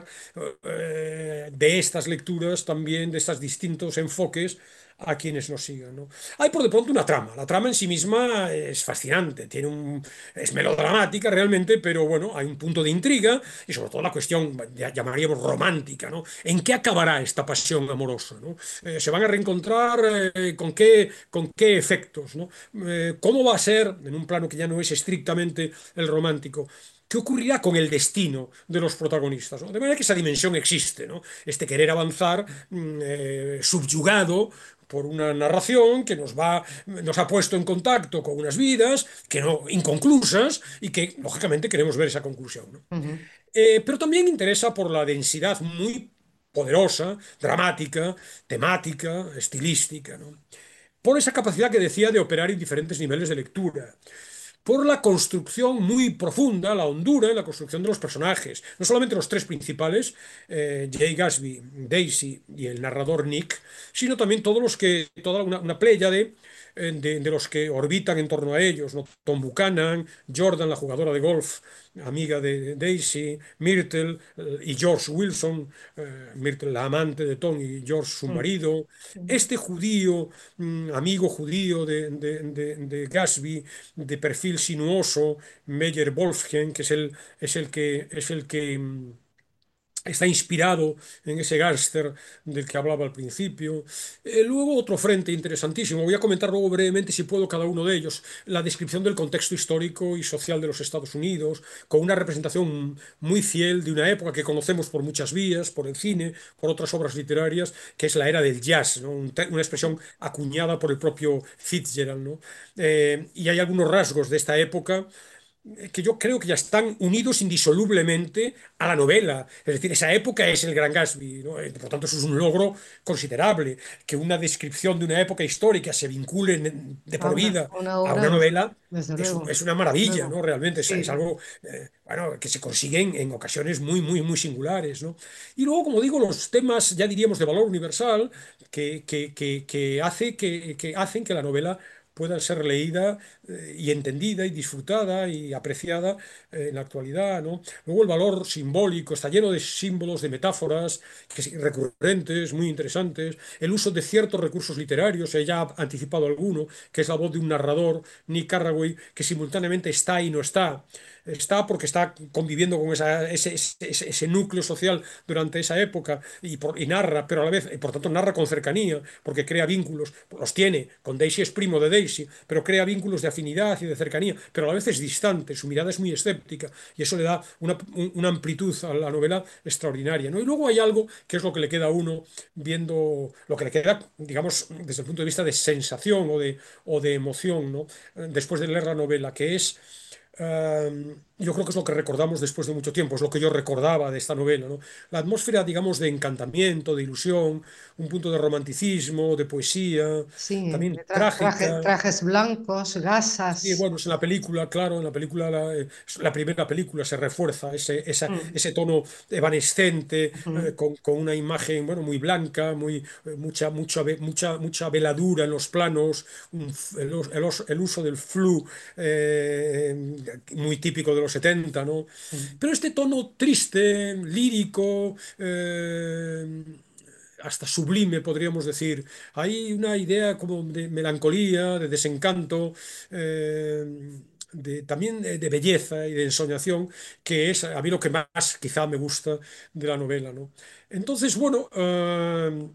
eh, de estas lecturas también, de estos distintos enfoques a quienes nos sigan, ¿no? Hay por de pronto una trama. La trama en sí misma es fascinante, tiene un, es melodramática realmente, pero bueno, hay un punto de intriga y sobre todo la cuestión, ya llamaríamos romántica, ¿no? ¿En qué acabará esta pasión amorosa, ¿no? Eh, ¿se van a reencontrar? Eh, ¿con qué, con qué efectos, ¿no? Eh, ¿cómo va a ser, en un plano que ya no es estrictamente el romántico? ¿Qué ocurrirá con el destino de los protagonistas? ¿No? De manera que esa dimensión existe, ¿no? Este querer avanzar mm, eh, subyugado por una narración que nos va, nos ha puesto en contacto con unas vidas que no, inconclusas y que, lógicamente, queremos ver esa conclusión, ¿no? Ujú. Eh, pero también interesa por la densidad muy poderosa, dramática, temática, estilística, ¿no? Por esa capacidad que decía de operar en diferentes niveles de lectura, por la construcción muy profunda, la hondura en la construcción de los personajes. No solamente los tres principales, eh, Jay Gatsby, Daisy y el narrador Nick, sino también todos los que, toda una, una pléyade eh, de, de los que orbitan en torno a ellos, ¿no? Tom Buchanan, Jordan, la jugadora de golf, amiga de Daisy, Myrtle eh, y George Wilson, eh, Myrtle la amante de Tom y George su Ujú. marido, Ujú. este judío, mm, amigo judío de, de, de, de Gatsby, de perfil sinuoso, Meyer Wolfgen, que es el, es el que, es el que mm, está inspirado en ese gángster del que hablaba al principio. Eh, luego otro frente interesantísimo, voy a comentar luego brevemente si puedo cada uno de ellos, la descripción del contexto histórico y social de los Estados Unidos, con una representación muy fiel de una época que conocemos por muchas vías, por el cine, por otras obras literarias, que es la era del jazz, ¿no? Un una expresión acuñada por el propio Fitzgerald, ¿no? Eh, y hay algunos rasgos de esta época que yo creo que ya están unidos indisolublemente a la novela. Es decir, esa época es el Gran Gatsby, ¿no? Eh, Por tanto, eso es un logro considerable. Que una descripción de una época histórica se vincule en- de Ah, por una, vida una a obra, una desde, novela desde es, un- luego, es una maravilla, ¿no? luego. Realmente es, es Sí. algo eh, bueno, que se consigue en, en ocasiones muy, muy, muy singulares, ¿no? Y luego, como digo, los temas, ya diríamos, de valor universal que, que, que, que hace que, que hacen que la novela pueda ser leída eh, y entendida y disfrutada y apreciada eh, en la actualidad, ¿no? Luego el valor simbólico está lleno de símbolos, de metáforas que, sí, recurrentes, muy interesantes. El uso de ciertos recursos literarios, ella ha anticipado alguno, que es la voz de un narrador, Nick Carraway, que simultáneamente está y no está. Está porque está conviviendo con esa, ese, ese, ese, núcleo social durante esa época y, por, y narra, pero a la vez, y por tanto, narra con cercanía, porque crea vínculos, los tiene, con Daisy es primo de Daisy, pero crea vínculos de afinidad y de cercanía, pero a la vez es distante, su mirada es muy escéptica y eso le da una, un, una amplitud a la novela extraordinaria, ¿no? Y luego hay algo que es lo que le queda a uno viendo, lo que le queda, digamos, desde el punto de vista de sensación o de, o de emoción, ¿no? Después de leer la novela, que es... Um, yo creo que es lo que recordamos después de mucho tiempo, es lo que yo recordaba de esta novela, ¿no? La atmósfera, digamos, de encantamiento, de ilusión, un punto de romanticismo, de poesía, Sí, también de tra- traje- trágica. trajes blancos, Sí, gasas. bueno, es en la película, claro, en la película, la, eh, la primera película se refuerza ese, esa- Mm, ese tono evanescente, eh, ujú, con, con una imagen, bueno, muy blanca, muy, eh, mucha, mucha, ve- mucha, mucha veladura en los planos, un f- el, us- el us- el uso del flu, eh, muy típico de los setenta, ¿no? mm, Pero este tono triste, lírico, eh, hasta sublime, podríamos decir. Hay una idea como de melancolía, de desencanto, eh, de- también de, de belleza y de ensoñación, que es a mí lo que más quizá me gusta de la novela, ¿no? Entonces, bueno, eh,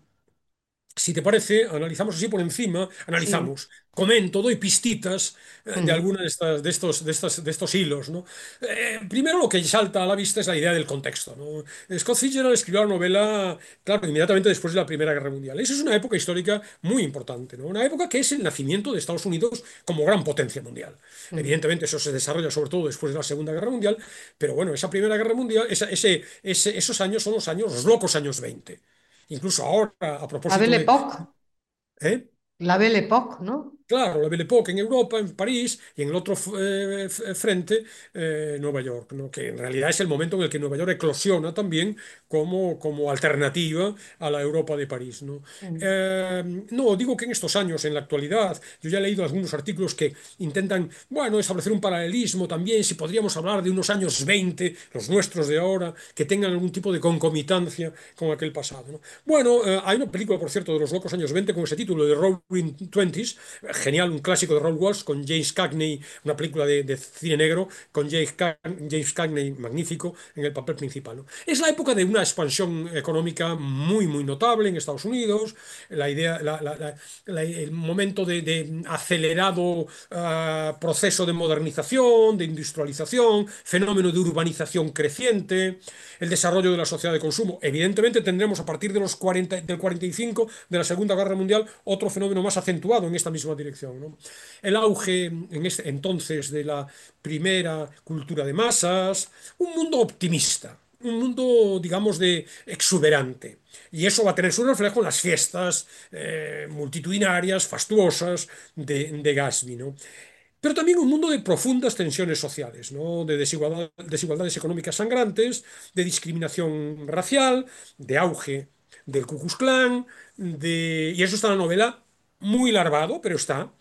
si te parece, analizamos así por encima, sí, analizamos, comento, doy pistitas eh, de mm, alguna de estas, de estos, de estas, de estos hilos, ¿no? Eh, primero lo que salta a la vista es la idea del contexto, ¿no? Scott Fitzgerald escribió la novela, claro, inmediatamente después de la Primera Guerra Mundial. Eso es una época histórica muy importante, ¿no? Una época que es el nacimiento de Estados Unidos como gran potencia mundial. mm. Evidentemente eso se desarrolla sobre todo después de la Segunda Guerra Mundial, pero bueno, esa Primera Guerra Mundial, esa- ese, ese- esos años son los años, los locos años veinte. Incluso ahora, a La propósito Belle de... Époque, ¿eh? la Belle Époque, ¿no? Claro, la Belle Époque en Europa, en París, y en el otro eh, f- frente, eh, Nueva York, ¿no? Que en realidad es el momento en el que Nueva York eclosiona también como, como alternativa a la Europa de París, ¿no? Mm, Eh, no, digo que en estos años, en la actualidad, yo ya he leído algunos artículos que intentan, bueno, establecer un paralelismo también, si podríamos hablar de unos años veinte, los nuestros de ahora, que tengan algún tipo de concomitancia con aquel pasado, ¿no? Bueno, eh, hay una película, por cierto, de los locos años veinte con ese título de Roaring Twenties, genial, un clásico de Raoul Walsh con James Cagney, una película de, de cine negro con James, Ca- James Cagney, magnífico, en el papel principal, ¿no? Es la época de una expansión económica muy, muy notable en Estados Unidos, la idea, la- la- la- la- el momento de, de acelerado ah, proceso de modernización, de industrialización, fenómeno de urbanización creciente, el desarrollo de la sociedad de consumo. Evidentemente tendremos a partir de los cuarenta, del cuarenta y cinco de la Segunda Guerra Mundial otro fenómeno más acentuado en esta misma dirección, ¿no? El auge en este entonces de la primera cultura de masas, un mundo optimista, un mundo, digamos, de exuberante. Y eso va a tener su reflejo en las fiestas eh, multitudinarias, fastuosas de, de Gatsby, ¿no? Pero también un mundo de profundas tensiones sociales, ¿no? De desigualdad- desigualdades económicas sangrantes, de discriminación racial, de auge del Ku Klux Klan, de... y eso está en la novela, muy larvado, pero está.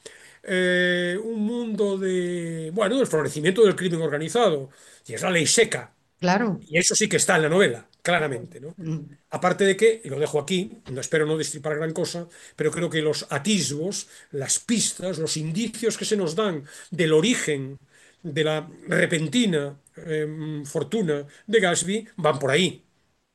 Eh, un mundo de, bueno, del florecimiento del crimen organizado, y es la ley seca, claro. y eso sí que está en la novela, claramente, ¿no? Mm, Aparte de que, y lo dejo aquí, no espero no destripar gran cosa, pero creo que los atisbos, las pistas, los indicios que se nos dan del origen de la repentina eh, fortuna de Gatsby van por ahí.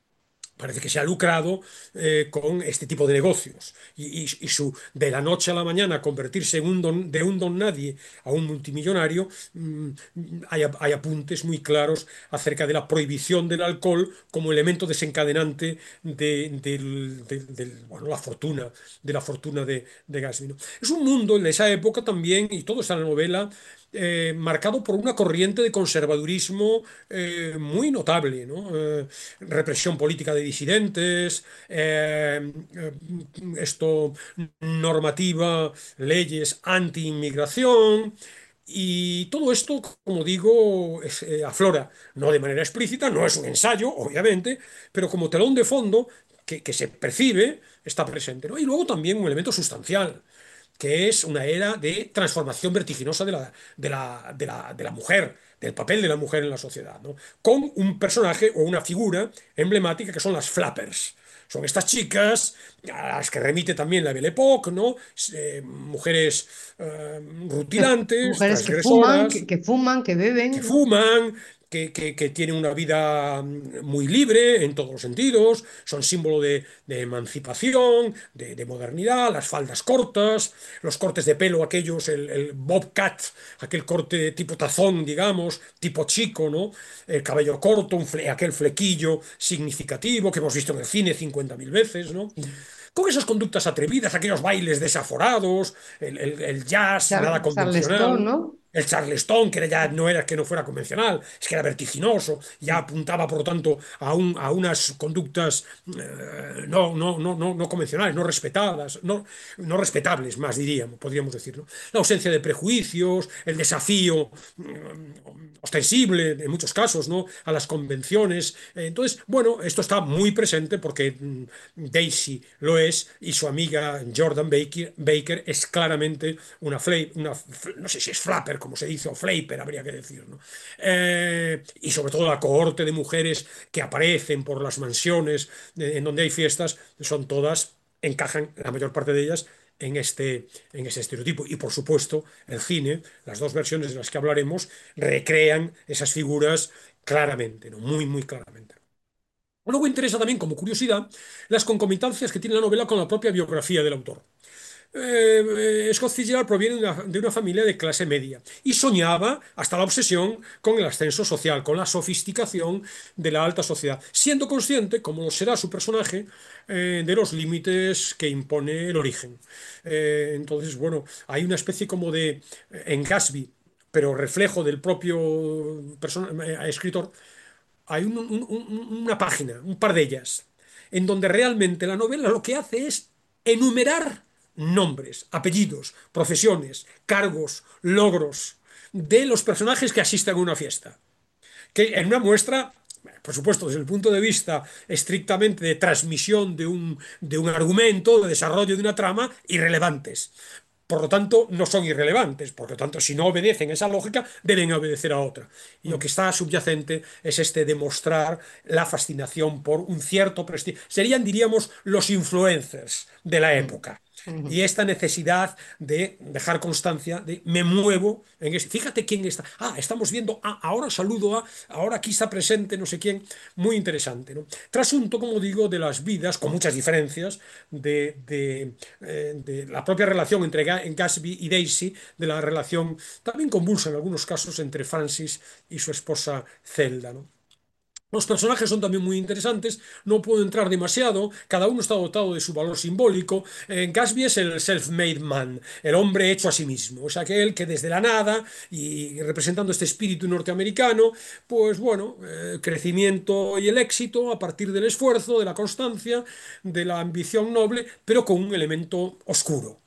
Parece que se ha lucrado eh, con este tipo de negocios y, y- y su de la noche a la mañana convertirse en un don, de un don nadie a un multimillonario. mm, hay, ap- hay apuntes muy claros acerca de la prohibición del alcohol como elemento desencadenante de, del- del- del- bueno, la fortuna, de la fortuna de, de Gatsby, ¿no? Es un mundo en esa época también, y todo está en la novela, eh, marcado por una corriente de conservadurismo eh, muy notable, ¿no? Eh, represión política de disidentes, eh, eh, esto, normativa, leyes anti-inmigración. Y todo esto, como digo, es, eh, aflora, no de manera explícita, no es un ensayo, obviamente, pero como telón de fondo que, que se percibe, está presente, ¿no? Y luego también un elemento sustancial, que es una era de transformación vertiginosa de la, de la, de la, de la mujer, del papel de la mujer en la sociedad, ¿no? Con un personaje o una figura emblemática que son las flappers. Son estas chicas a las que remite también la Belle Époque, ¿no? Eh, mujeres eh, que- rutilantes, mujeres que fuman, que, transgresoras, que fuman, que que beben. fuman, que, que, que tienen una vida mm, muy libre en todos los sentidos, son símbolo de, de emancipación, de, de modernidad, las faldas cortas, los cortes de pelo, aquellos, el, el bob cut, aquel corte tipo tazón, digamos, tipo chico, ¿no? El cabello corto, un fle- aquel flequillo significativo que hemos visto en el cine cincuenta mil veces, ¿no? Sí. Con esas conductas atrevidas, aquellos bailes desaforados, el, el- el jazz, nada Char- Charleston, convencional. ¿no? el Charleston, que era ya no era que no fuera convencional, es que era vertiginoso, ya apuntaba, por lo tanto, a, un, a unas conductas eh, no, no, no, no, no convencionales, no respetadas, no, no respetables, más diríamos, podríamos decir, ¿no? La ausencia de prejuicios, el desafío mm, ostensible, en muchos casos, ¿no? A las convenciones. Entonces, bueno, esto está muy presente porque mm, Daisy lo es y su amiga Jordan Baker, Baker es claramente una, fla- una f- no sé si es flapper, como se dice, o flaper, habría que decir, ¿no? Eh, y sobre todo la cohorte de mujeres que aparecen por las mansiones de- en donde hay fiestas, son todas, encajan, la mayor parte de ellas, en este, en ese estereotipo. Y por supuesto, el cine, las dos versiones de las que hablaremos, recrean esas figuras claramente, ¿no? Muy, muy claramente. Luego interesa también, como curiosidad, las concomitancias que tiene la novela con la propia biografía del autor. Eh, eh, Scott Fitzgerald proviene de una, de una familia de clase media y soñaba hasta la obsesión con el ascenso social, con la sofisticación de la alta sociedad, siendo consciente, como lo será su personaje, eh, de los límites que impone el origen. Eh, entonces, bueno, hay una especie como de, eh, en Gatsby, pero reflejo del propio persona- eh, escritor, hay un- un- un- una página, un par de ellas, en donde realmente la novela lo que hace es enumerar nombres, apellidos, profesiones, cargos, logros de los personajes que asisten a una fiesta. Que en una muestra, por supuesto, desde el punto de vista estrictamente de transmisión de un, de un argumento, de desarrollo de una trama, irrelevantes. Por lo tanto, no son irrelevantes. Por lo tanto, si no obedecen esa lógica, deben obedecer a otra. Y lo que está subyacente es este demostrar la fascinación por un cierto prestigio. Serían, diríamos, los influencers de la Mm, época. ujú. Y esta necesidad de dejar constancia de me muevo en ese. Fíjate quién está. Ah, estamos viendo. Ah, ahora saludo a. Ahora aquí está presente no sé quién. Muy interesante, ¿no? Trasunto, como digo, de las vidas, con muchas diferencias, de, de, eh, de la propia relación entre Ga- Gatsby y Daisy, de la relación también convulsa en algunos casos entre Francis y su esposa Zelda, ¿no? Los personajes son también muy interesantes, no puedo entrar demasiado, cada uno está dotado de su valor simbólico. En Gatsby es el self-made man, el hombre hecho a sí mismo, es aquel que desde la nada y representando este espíritu norteamericano, pues bueno, eh, crecimiento y el éxito a partir del esfuerzo, de la constancia, de la ambición noble, pero con un elemento oscuro.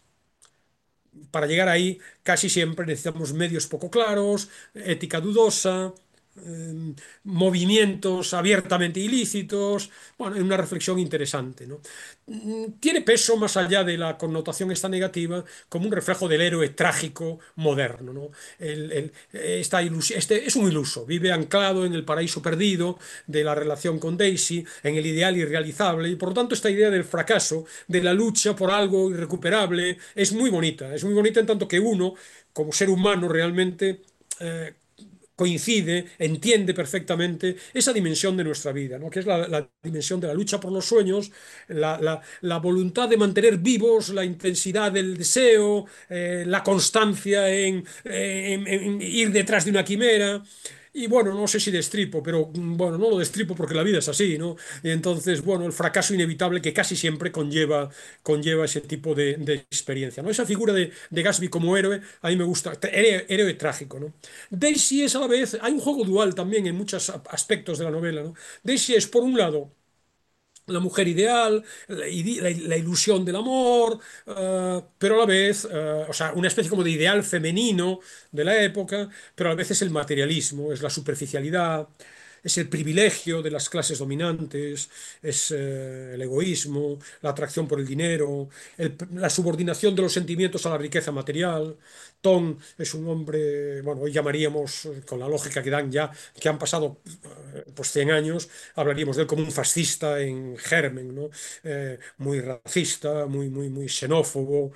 Para llegar ahí casi siempre necesitamos medios poco claros, ética dudosa, eh, movimientos abiertamente ilícitos, bueno, es una reflexión interesante, ¿no? Mm, Tiene peso más allá de la connotación esta negativa como un reflejo del héroe trágico moderno, ¿no? El- el- esta ilus- este es un iluso, vive anclado en el paraíso perdido de la relación con Daisy, en el ideal irrealizable y por lo tanto esta idea del fracaso, de la lucha por algo irrecuperable, es muy bonita, es muy bonita en tanto que uno, como ser humano realmente, eh, coincide, entiende perfectamente esa dimensión de nuestra vida, ¿no? Que es la, la dimensión de la lucha por los sueños, la, la- la voluntad de mantener vivos, la intensidad del deseo, eh, la constancia en, en- en ir detrás de una quimera. Y bueno, no sé si destripo, pero mm, bueno, no lo destripo porque la vida es así, ¿no? Y entonces, bueno, el fracaso inevitable que casi siempre conlleva, conlleva ese tipo de, de experiencia, ¿no? Esa figura de, de Gatsby como héroe, a mí me gusta, héroe, héroe trágico, ¿no? Daisy es a la vez, hay un juego dual también en muchos aspectos de la novela, ¿no? Daisy es, por un lado, la mujer ideal, la, la- la ilusión del amor, eh, pero a la vez, eh, o sea, una especie como de ideal femenino de la época, pero a la vez es el materialismo, es la superficialidad, es el privilegio de las clases dominantes, es eh, el egoísmo, la atracción por el dinero, el- la subordinación de los sentimientos a la riqueza material. Tom es un hombre, bueno, hoy llamaríamos, eh, con la lógica que dan ya, que han pasado eh, pues cien años, hablaríamos de él como un fascista en germen, ¿no? Eh, muy racista, muy, muy, muy xenófobo.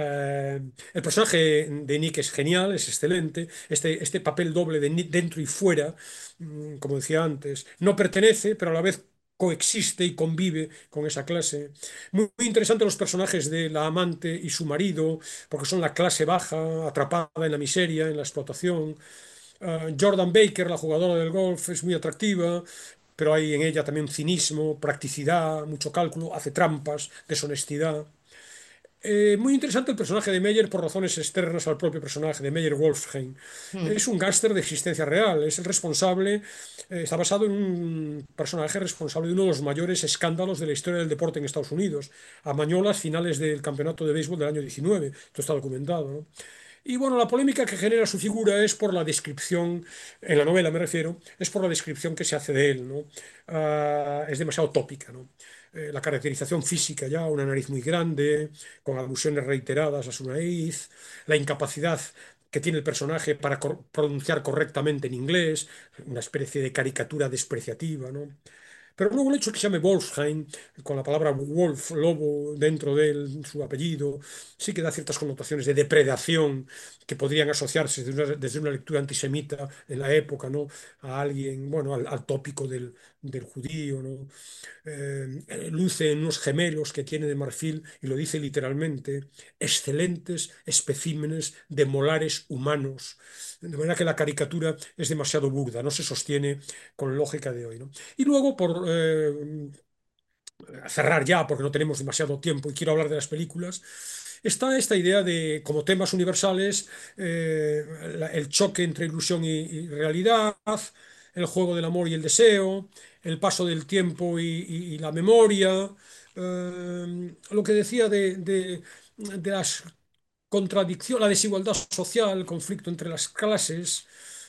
Eh, el personaje de Nick es genial, es excelente. Este, este papel doble de Nick dentro y fuera, mm, como decía antes, no pertenece, pero a la vez coexiste y convive con esa clase. Muy, muy interesante los personajes de la amante y su marido, porque son la clase baja, atrapada en la miseria, en la explotación. Uh, Jordan Baker, la jugadora del golf, es muy atractiva, pero hay en ella también cinismo, practicidad, mucho cálculo, hace trampas, deshonestidad. Eh, muy interesante el personaje de Meyer por razones externas al propio personaje de Meyer Wolfsheim. Mm, Es un gángster de existencia real, es el responsable, eh, está basado en un personaje responsable de uno de los mayores escándalos de la historia del deporte en Estados Unidos, a Mañolas, finales del campeonato de béisbol del año diecinueve. Esto está documentado, ¿no? Y bueno, la polémica que genera su figura es por la descripción, en la novela me refiero, es por la descripción que se hace de él, ¿no? Ah, es demasiado tópica, ¿no? Eh, la caracterización física ya, una nariz muy grande, con alusiones reiteradas a su nariz, la incapacidad que tiene el personaje para cor- pronunciar correctamente en inglés, una especie de caricatura despreciativa, ¿no? Pero luego el hecho de que se llame Wolfsheim, con la palabra wolf, lobo, dentro de él, su apellido, sí que da ciertas connotaciones de depredación que podrían asociarse desde una, desde una lectura antisemita en la época, ¿no? A alguien, bueno, al, al tópico del, del judío, ¿no? Eh, luce en unos gemelos que tiene de marfil, y lo dice literalmente, excelentes especímenes de molares humanos. De manera que la caricatura es demasiado burda, no se sostiene con lógica de hoy, ¿no? Y luego, por eh, cerrar ya, porque no tenemos demasiado tiempo y quiero hablar de las películas, está esta idea de, como temas universales, eh, la- el choque entre ilusión y, y realidad, el juego del amor y el deseo, el paso del tiempo y, y- y la memoria, eh, lo que decía de, de- de las contradicciones, la desigualdad social, el conflicto entre las clases,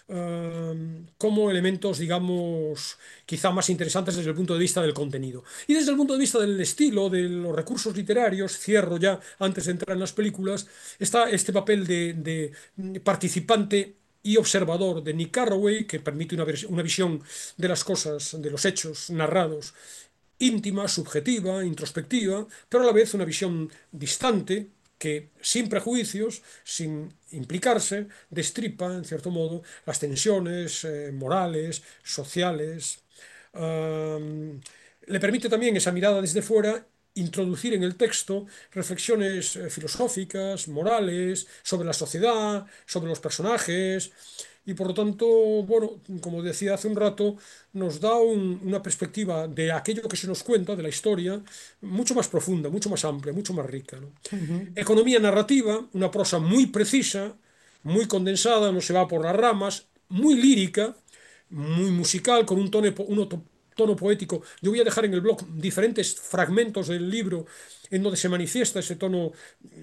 eh, como elementos, digamos, quizá más interesantes desde el punto de vista del contenido. Y desde el punto de vista del estilo, de los recursos literarios, cierro ya antes de entrar en las películas, está este papel de, de participante y observador de Nick Carraway, que permite una, vers- una visión de las cosas, de los hechos narrados, íntima, subjetiva, introspectiva, pero a la vez una visión distante que, sin prejuicios, sin implicarse, destripa, en cierto modo, las tensiones eh, morales, sociales. Um, le permite también esa mirada desde fuera introducir en el texto reflexiones eh, filosóficas, morales, sobre la sociedad, sobre los personajes, y por lo tanto, bueno, como decía hace un rato, nos da un- una perspectiva de aquello que se nos cuenta, de la historia, mucho más profunda, mucho más amplia, mucho más rica, ¿no? ujú. Economía narrativa, una prosa muy precisa, muy condensada, no se va por las ramas, muy lírica, muy musical, con un tono, po- un oto- tono poético. Yo voy a dejar en el blog diferentes fragmentos del libro en donde se manifiesta ese tono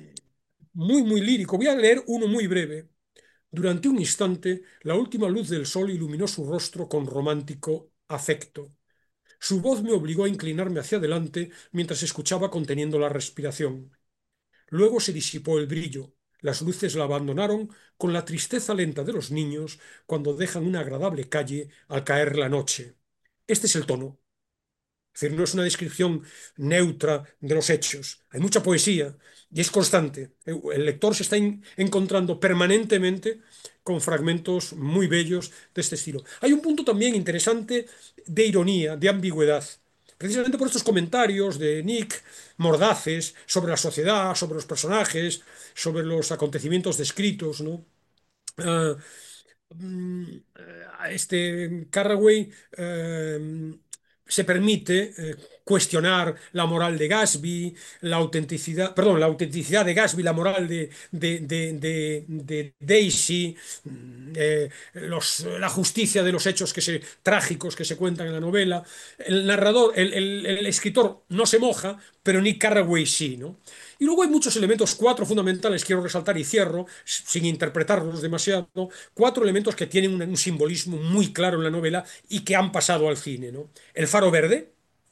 muy, muy lírico. Voy a leer uno muy breve. Durante un instante, la última luz del sol iluminó su rostro con romántico afecto. Su voz me obligó a inclinarme hacia adelante mientras escuchaba conteniendo la respiración. Luego se disipó el brillo. Las luces la abandonaron con la tristeza lenta de los niños cuando dejan una agradable calle al caer la noche. Este es el tono. Es decir, no es una descripción neutra de los hechos. Hay mucha poesía y es constante. El lector se está en- encontrando permanentemente con fragmentos muy bellos de este estilo. Hay un punto también interesante de ironía, de ambigüedad. Precisamente por estos comentarios de Nick, mordaces, sobre la sociedad, sobre los personajes, sobre los acontecimientos descritos, ¿no? Ah, mm, eh, este Carraway eh, se permite eh, cuestionar la moral de Gatsby, la autenticidad, perdón, la autenticidad de Gatsby, la moral de, de, de- de- de Daisy, mm, eh, los- la justicia de los hechos que se, trágicos que se cuentan en la novela. El narrador, el, el- el escritor no se moja, pero Nick Carraway sí, ¿no? Y luego hay muchos elementos, cuatro fundamentales, quiero resaltar y cierro, sin interpretarlos demasiado, cuatro elementos que tienen un, un simbolismo muy claro en la novela y que han pasado al cine, ¿no? El faro verde,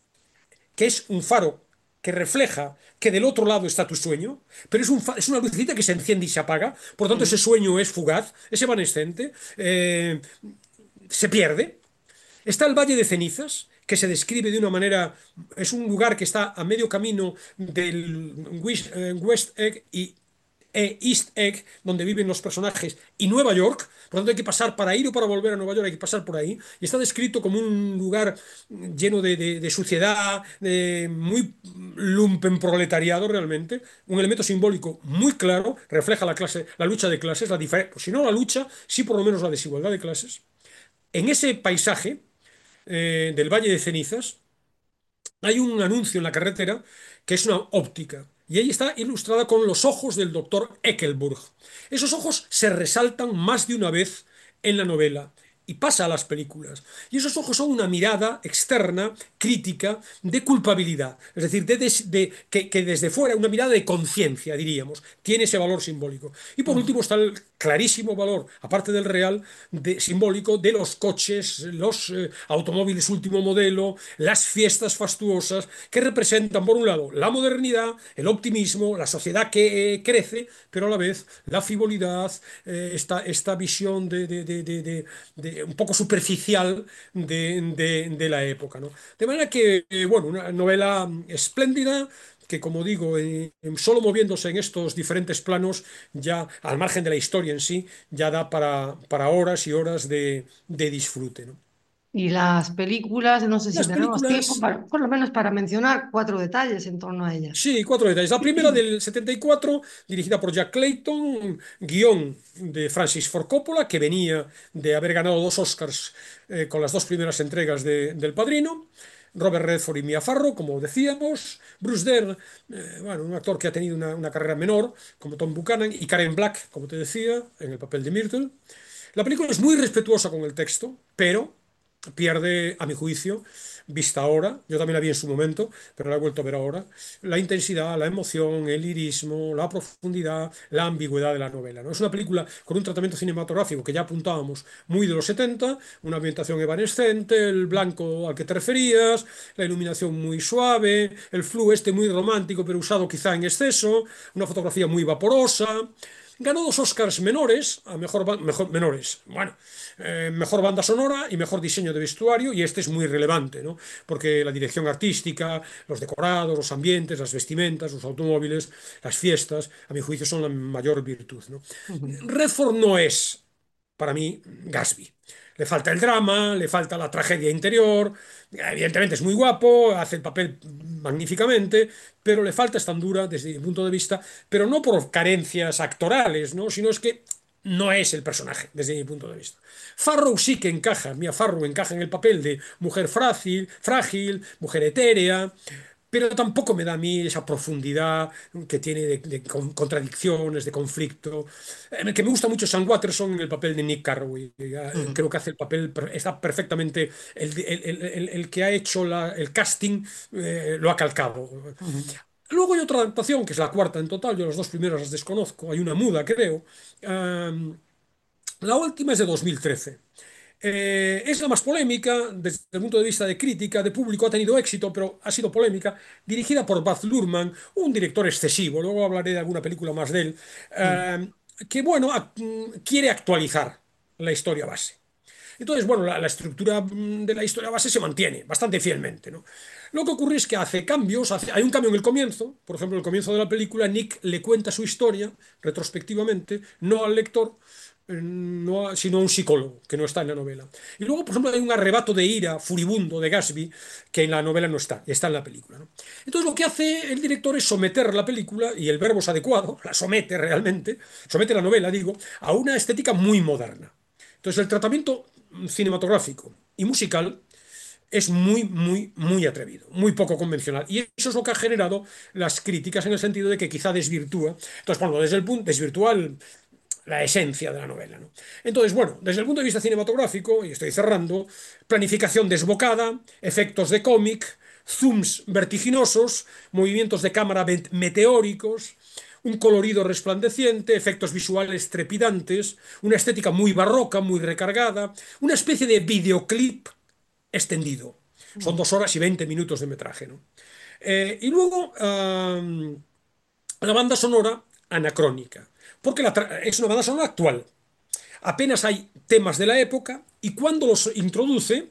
que es un faro que refleja que del otro lado está tu sueño, pero es, un fa- es una lucecita que se enciende y se apaga, por tanto ese Mm, sueño es fugaz, es evanescente, eh, se pierde. Está el Valle de Cenizas, que se describe de una manera, es un lugar que está a medio camino del West, eh, West Egg y e East Egg, donde viven los personajes, y Nueva York. Por lo tanto, hay que pasar para ir o para volver a Nueva York, hay que pasar por ahí. Y está descrito como un lugar lleno de, de- de suciedad, de muy lumpen proletariado realmente. Un elemento simbólico muy claro, refleja la clase, la lucha de clases, la diferencia, pues si no la lucha, sí por lo menos la desigualdad de clases. En ese paisaje eh, del Valle de Cenizas hay un anuncio en la carretera que es una óptica. Y ella está ilustrada con los ojos del doctor Eckelburg. Esos ojos se resaltan más de una vez en la novela y pasa a las películas. Y esos ojos son una mirada externa, crítica, de culpabilidad. Es decir, de, des- de- que, que desde fuera, una mirada de conciencia, diríamos, tiene ese valor simbólico. Y por Ujú. último está el clarísimo valor, aparte del real, de, simbólico de los coches, los eh, automóviles último modelo, las fiestas fastuosas, que representan, por un lado, la modernidad, el optimismo, la sociedad que eh, crece, pero a la vez la frivolidad, eh, esta, esta visión de, de- de- de- de- de- un poco superficial de, de- de la época, ¿no? De manera que, eh, bueno, una novela espléndida que, como digo, eh, solo moviéndose en estos diferentes planos, ya al margen de la historia en sí, ya da para, para horas y horas de, de disfrute, ¿no? Y las películas, no sé si Las tenemos tiempo, películas. para, por lo menos para mencionar cuatro detalles en torno a ellas. Sí, cuatro detalles. La primera del setenta y cuatro, dirigida por Jack Clayton, guión de Francis Ford Coppola, que venía de haber ganado dos Oscars eh, con las dos primeras entregas de- del Padrino. Robert Redford y Mia Farrow, como decíamos. Bruce Dern, eh, bueno, un actor que ha tenido una, una carrera menor, como Tom Buchanan. Y Karen Black, como te decía, en el papel de Myrtle. La película es muy respetuosa con el texto, pero pierde, a mi juicio, vista ahora, yo también la vi en su momento, pero la he vuelto a ver ahora, la intensidad, la emoción, el lirismo, la profundidad, la ambigüedad de la novela, ¿no? Es una película con un tratamiento cinematográfico que ya apuntábamos muy de los setenta, una ambientación evanescente, el blanco al que te referías, la iluminación muy suave, el flu este muy romántico pero usado quizá en exceso, una fotografía muy vaporosa. Ganó dos Oscars menores, a mejor, ba- mejor menores, bueno, eh, mejor banda sonora y mejor diseño de vestuario, y este es muy relevante, ¿no? Porque la dirección artística, los decorados, los ambientes, las vestimentas, los automóviles, las fiestas, a mi juicio son la mayor virtud, ¿no? Ujú. Redford no es, para mí, Gatsby. Le falta el drama, le falta la tragedia interior, evidentemente es muy guapo, hace el papel magníficamente, pero le falta estandura desde mi punto de vista, pero no por carencias actorales, ¿no? Sino es que no es el personaje, desde mi punto de vista. Farrow sí que encaja, Mia Farrow encaja en el papel de mujer frágil, frágil, mujer etérea, pero tampoco me da a mí esa profundidad que tiene de, de con- contradicciones, de conflicto. Eh, que me gusta mucho Sam Watterson en el papel de Nick Carraway. Eh, Ujú. Creo que hace el papel, per- está perfectamente, el, el- el- el- el que ha hecho la- el casting eh, lo ha calcado. Ujú. Luego hay otra adaptación, que es la cuarta en total, yo las dos primeras las desconozco, hay una muda, creo. Um, la última es de dos mil trece. Eh, es la más polémica desde el punto de vista de crítica, de público, ha tenido éxito, pero ha sido polémica, dirigida por Baz Luhrmann, un director excesivo, luego hablaré de alguna película más de él, Ujú. eh, que bueno, ac- quiere actualizar la historia base. Entonces, bueno, la, la estructura mm, de la historia base se mantiene bastante fielmente, ¿no? Lo que ocurre es que hace cambios, hace- hay un cambio en el comienzo, por ejemplo, en el comienzo de la película, Nick le cuenta su historia retrospectivamente, no al lector, eh, no a- sino a un psicólogo que no está en la novela. Y luego, por ejemplo, hay un arrebato de ira furibundo de Gatsby que en la novela no está, está en la película, ¿no? Entonces, lo que hace el director es someter la película, y el verbo es adecuado, la somete realmente, somete la novela, digo, a una estética muy moderna. Entonces, el tratamiento cinematográfico y musical es muy, muy, muy atrevido, muy poco convencional. Y eso es lo que ha generado las críticas en el sentido de que quizá desvirtúa. Entonces, bueno, desde el punto desvirtúa el- la esencia de la novela, ¿no? Entonces, bueno, desde el punto de vista cinematográfico, y estoy cerrando, planificación desbocada, efectos de cómic, zooms vertiginosos, movimientos de cámara meteóricos, un colorido resplandeciente, efectos visuales trepidantes, una estética muy barroca, muy recargada, una especie de videoclip extendido. Son Ujú. dos horas y veinte minutos de metraje, ¿no? Eh, y luego um, la banda sonora anacrónica, porque la es una banda sonora actual. Apenas hay temas de la época y cuando los introduce,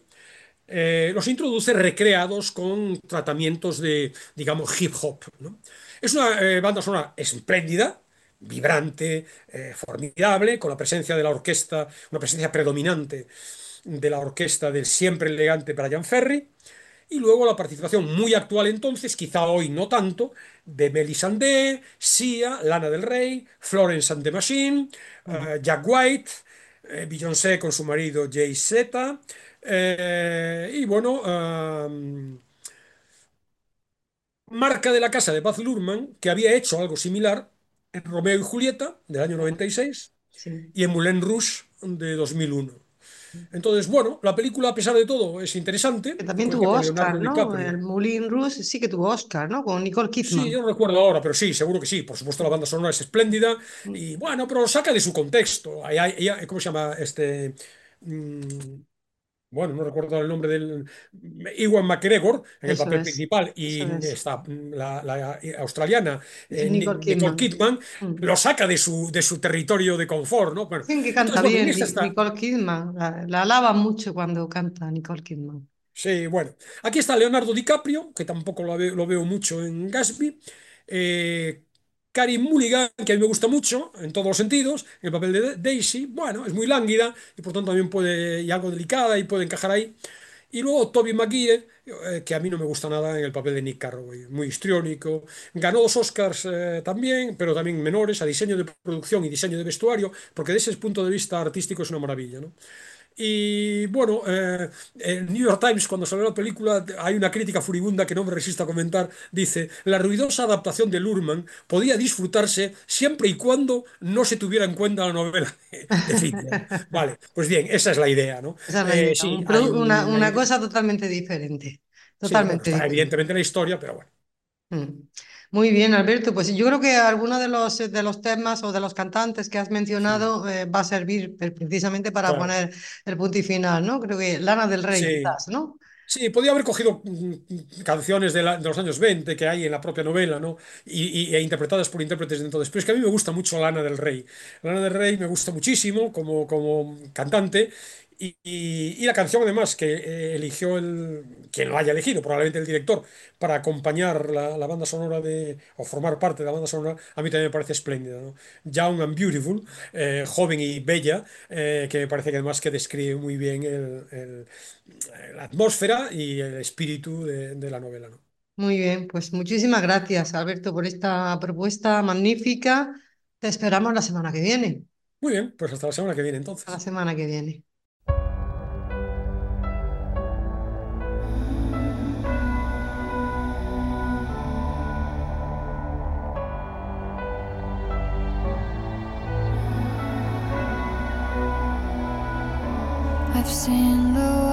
eh, los introduce recreados con tratamientos de, digamos, hip hop, ¿no? Es una eh, banda sonora espléndida, vibrante, eh, formidable, con la presencia de la orquesta, una presencia predominante de la orquesta del siempre elegante Brian Ferry, y luego la participación muy actual entonces, quizá hoy no tanto, de Melisandé, Sia, Lana del Rey, Florence and the Machine, Ujú. eh, Jack White, eh, Beyoncé con su marido Jay-Z, eh, y bueno, um, marca de la casa de Baz Luhrmann, que había hecho algo similar en Romeo y Julieta, del año noventa y seis, Sí. y en Moulin Rouge, de dos mil uno. Entonces, bueno, la película, a pesar de todo, es interesante, Que y también como decía, tuvo con Oscar, Leonardo ¿no? DiCaprio. El Moulin Rouge sí que tuvo Oscar, ¿no? Con Nicole Sí, Kidman. yo no recuerdo ahora, pero sí, seguro que sí. Por supuesto, la banda sonora es espléndida Mm. y bueno, pero lo saca de su contexto. Ahí hay- hay- ¿cómo se llama? Este, mm, bueno, no recuerdo el nombre del Ewan McGregor en el Eso papel es, principal eso y es. está mm, la, la australiana Sí, eh, Ni- Nicole Nicole Kidman. Kidman, Mm. lo saca de su, de su territorio de confort, ¿no? Bueno, Dicen que entonces, canta bueno, en bien esta Ni- está. Nicole Kidman. La, la alaban mucho cuando canta Nicole Kidman. Sí, bueno. Aquí está Leonardo DiCaprio, que tampoco lo veo, lo veo mucho en Gatsby. Eh, Carey Mulligan, que a mí me gusta mucho en todos los sentidos, en el papel de Daisy. Bueno, es muy lánguida y por tanto también puede, y algo delicada y puede encajar ahí. Y luego Tobey Maguire, eh, que a mí no me gusta nada en el papel de Nick Carraway, muy histriónico. Ganó dos Oscars eh, también, pero también menores, a diseño de producción y diseño de vestuario, porque desde ese punto de vista artístico es una maravilla, ¿no? Y bueno, eh, el New York Times, cuando salió la película, hay una crítica furibunda que no me resisto a comentar. Dice: la ruidosa adaptación de Luhrmann podía disfrutarse siempre y cuando no se tuviera en cuenta la novela de, de Fitzgerald. Vale, pues bien, esa es la idea, ¿no? Esa es la Eh, idea. sí, Un hay produ- una, una una idea. cosa totalmente diferente. Sí, bueno, Totalmente está diferente. evidentemente la historia, pero bueno. Mm. Muy bien, Alberto. Pues yo creo que alguno de los, de los temas o de los cantantes que has Mm, mencionado eh, va a servir pre- precisamente para claro, poner el punto y final, ¿no? Creo que Lana del Rey, sí. quizás, ¿no? Sí, podía haber cogido mm, canciones de, la- de los años veinte que hay en la propia novela, ¿no? Y, y- e interpretadas por intérpretes de entonces. Pero es que a mí me gusta mucho Lana del Rey. Lana del Rey me gusta muchísimo como, como cantante. Y, y- y la canción, además, que eh, eligió el, quien lo haya elegido, probablemente el director, para acompañar la, la banda sonora de, o formar parte de la banda sonora, a mí también me parece espléndida, ¿no? Young and Beautiful, eh, joven y bella, eh, que me parece que además que describe muy bien el, el- la atmósfera y el espíritu de, de la novela, ¿no? Muy bien, pues muchísimas gracias, Alberto, por esta propuesta magnífica. Te esperamos la semana que viene. Muy bien, pues hasta la semana que viene A la entonces. semana que viene. I've seen the